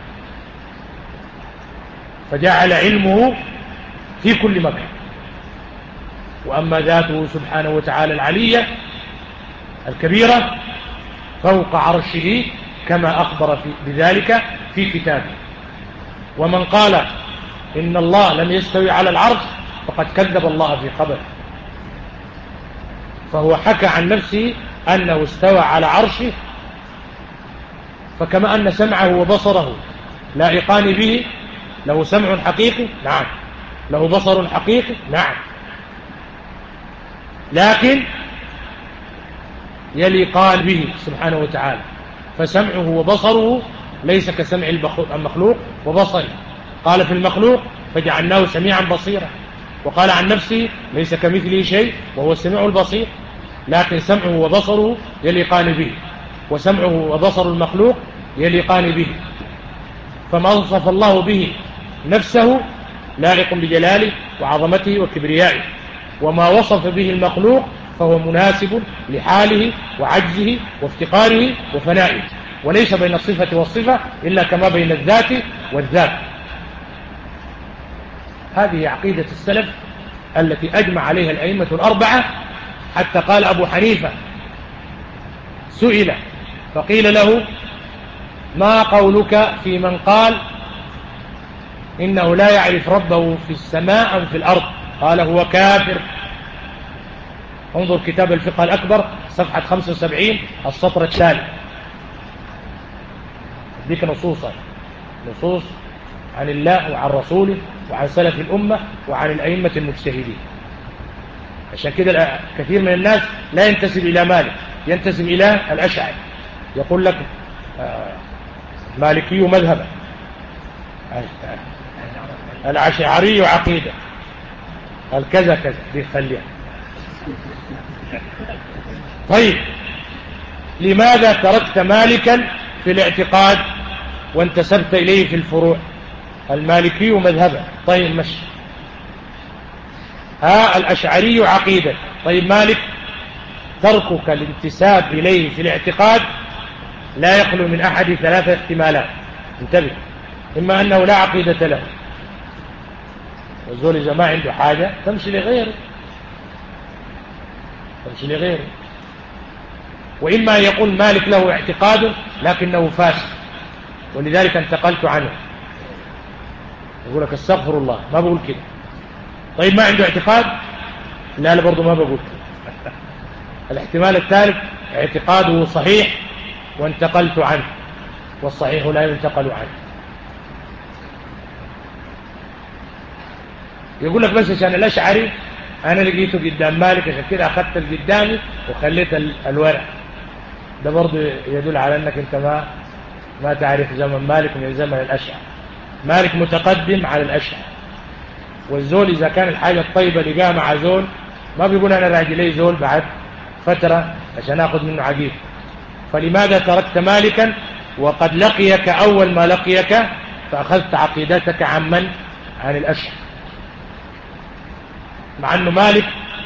Speaker 1: فجعل علمه في كل مكان. وأما ذاته سبحانه وتعالى العلية الكبيرة فوق عرشه كما أخبر في بذلك في كتابه. ومن قال إن الله لم يستوي على العرش فقد كذب الله في خبره، فهو حكى عن نفسه أنه استوى على عرشه، فكما أن سمعه وبصره لائقان به، له سمع حقيقي نعم، له بصر حقيقي نعم، لكن يليقان به سبحانه وتعالى، فسمعه وبصره ليس كسمع المخلوق وبصره. قال في المخلوق فجعلناه سميعا بصيرا، وقال عن نفسه ليس كمثله شيء وهو السميع البصير، لكن سمعه وبصره يليقان به، وسمعه وبصر المخلوق يليقان به، فما وصف الله به نفسه لائق بجلاله وعظمته وكبريائه، وما وصف به المخلوق فهو مناسب لحاله وعجزه وافتقاره وفنائه، وليس بين الصفة والصفة إلا كما بين الذات والذات. هذه عقيدة السلف التي أجمع عليها الأئمة الأربعة، حتى قال أبو حنيفة سئل فقيل له: ما قولك في من قال إنه لا يعرف ربه في السماء أم في الأرض؟ قال: هو كافر. انظر كتاب الفقه الأكبر صفحة خمسة وسبعين السطر التالي، ذيك نصوصا نصوص عن الله وعن رسوله وعن سلف الأمة وعن الأئمة المجتهدين. عشان كده كثير من الناس لا ينتسب إلى مالك، ينتسب إلى الأشعري، يقول لك مالكي مذهبا، الأشعري عقيدة، الكذا كذا بيخليها. طيب، لماذا تركت مالكا في الاعتقاد وانتسبت إليه في الفروع؟ المالكي مذهبا، طيب مشي. ها الأشعري عقيدة، طيب مالك تركك الانتساب إليه في الاعتقاد لا يخلو من أحد ثلاثة احتمالات، انتبه، إما أنه لا عقيدة له، والزول إذا ما عنده حاجة تمشي لغيره تمشي لغيره وإما أن يقول مالك له اعتقاد لكنه فاسد ولذلك انتقلت عنه، يقول لك استغفر الله، ما بقول كده. طيب ما عنده اعتقاد؟ لا لا برضو ما بقول كده. الاحتمال الثالث اعتقاده صحيح وانتقلت عنه، والصحيح لا ينتقل عنه. يقول لك بس عشان الأشعري أنا لقيته قدام مالك عشان كده أخذت القدامي وخليت الورق، ده برضو يدل على أنك أنت ما ما تعرف زمن مالك من زمن الأشعري. مالك متقدم على الأشعري، والزول إذا كان الحاجة الطيبة لقاها مع زول ما بيقول أنا راجي لي زول بعد فترة عشان أخذ منه عقيد. فلماذا تركت مالكا وقد لقيك أول ما لقيك فأخذت عقيدتك عن من؟ عن الأشعري، مع أنه مالك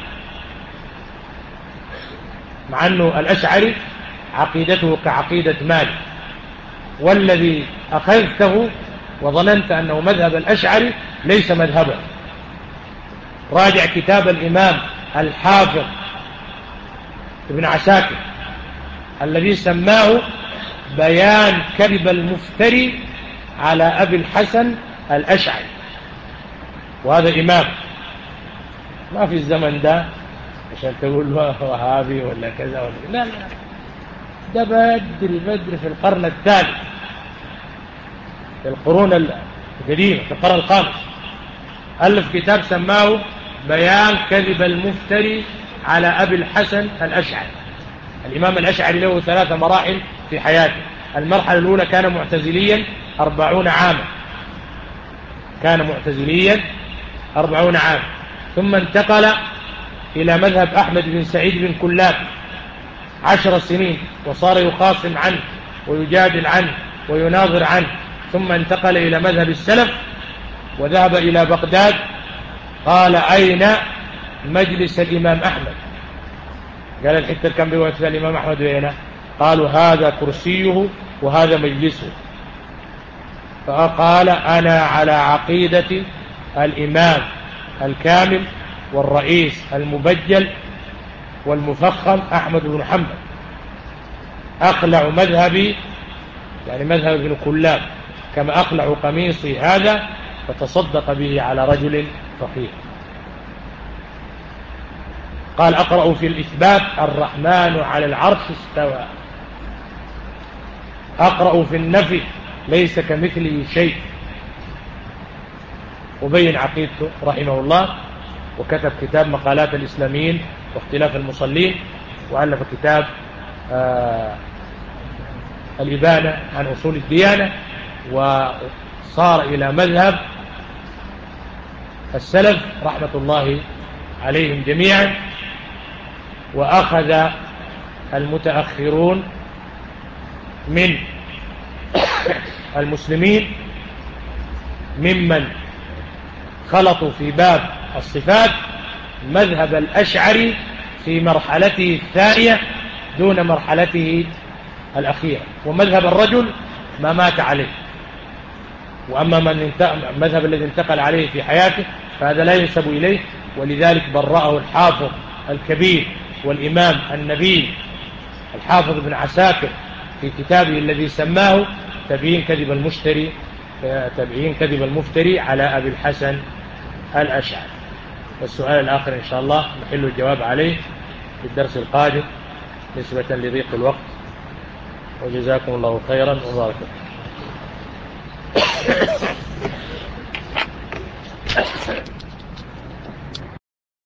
Speaker 1: مع أنه الأشعري عقيدته كعقيدة مالك، والذي أخذته وظننت أنه مذهب الأشعري ليس مذهبه. راجع كتاب الإمام الحافظ ابن عساكر الذي سماه بيان كذب المفتري على أبي الحسن الأشعري، وهذا إمام ما في الزمن ده عشان تقول وهابي ولا كذا ولا لا لا، ده بدري بدري في القرن الثالث، في القرون القديمة، في القرن الخامس، ألف كتاب سماه بيان كذب المفتري على أبي الحسن الأشعري. الإمام الأشعري له ثلاث مراحل في حياته. المرحلة الأولى كان معتزليا أربعون عاما كان معتزليا أربعون عاما ثم انتقل إلى مذهب أحمد بن سعيد بن كلاب عشر سنين وصار يخاصم عنه ويجادل عنه ويناظر عنه، ثم انتقل إلى مذهب السلف وذهب إلى بغداد. قال أين مجلس الإمام أحمد؟ قال الحتة كم بيقعد فيها الإمام أحمد وين؟ قالوا هذا كرسيه وهذا مجلسه. فقال أنا على عقيدة الإمام الكامل والرئيس المبجل والمفخم أحمد بن حنبل، أخلع مذهبي يعني مذهب ابن كلاب كما أخلع قميصي هذا، فتصدق به على رجل فقير. قال أقرأ في الإثبات الرحمن على العرش استوى، أقرأ في النفي ليس كمثله شيء، وبين عقيدته رحمه الله، وكتب كتاب مقالات الإسلاميين واختلاف المصلين، وألف كتاب آه الإبانة عن أصول الديانة، وصار إلى مذهب السلف رحمة الله عليهم جميعا. وأخذ المتأخرون من المسلمين ممن خلطوا في باب الصفات مذهب الأشعري في مرحلته الثانية دون مرحلته الأخيرة، ومذهب الرجل ما مات عليه، وأما من المذهب الذي انتقل عليه في حياته فهذا لا ينسب إليه، ولذلك برأه الحافظ الكبير والإمام النبي الحافظ ابن عساكر في كتابه الذي سماه تبيين كذب المشتري تبيين كذب المفتري على أبي الحسن الأشعري. والسؤال الآخر إن شاء الله نحل الجواب عليه في الدرس القادم نسبة لضيق الوقت، وجزاكم الله خيرا وبارك الله.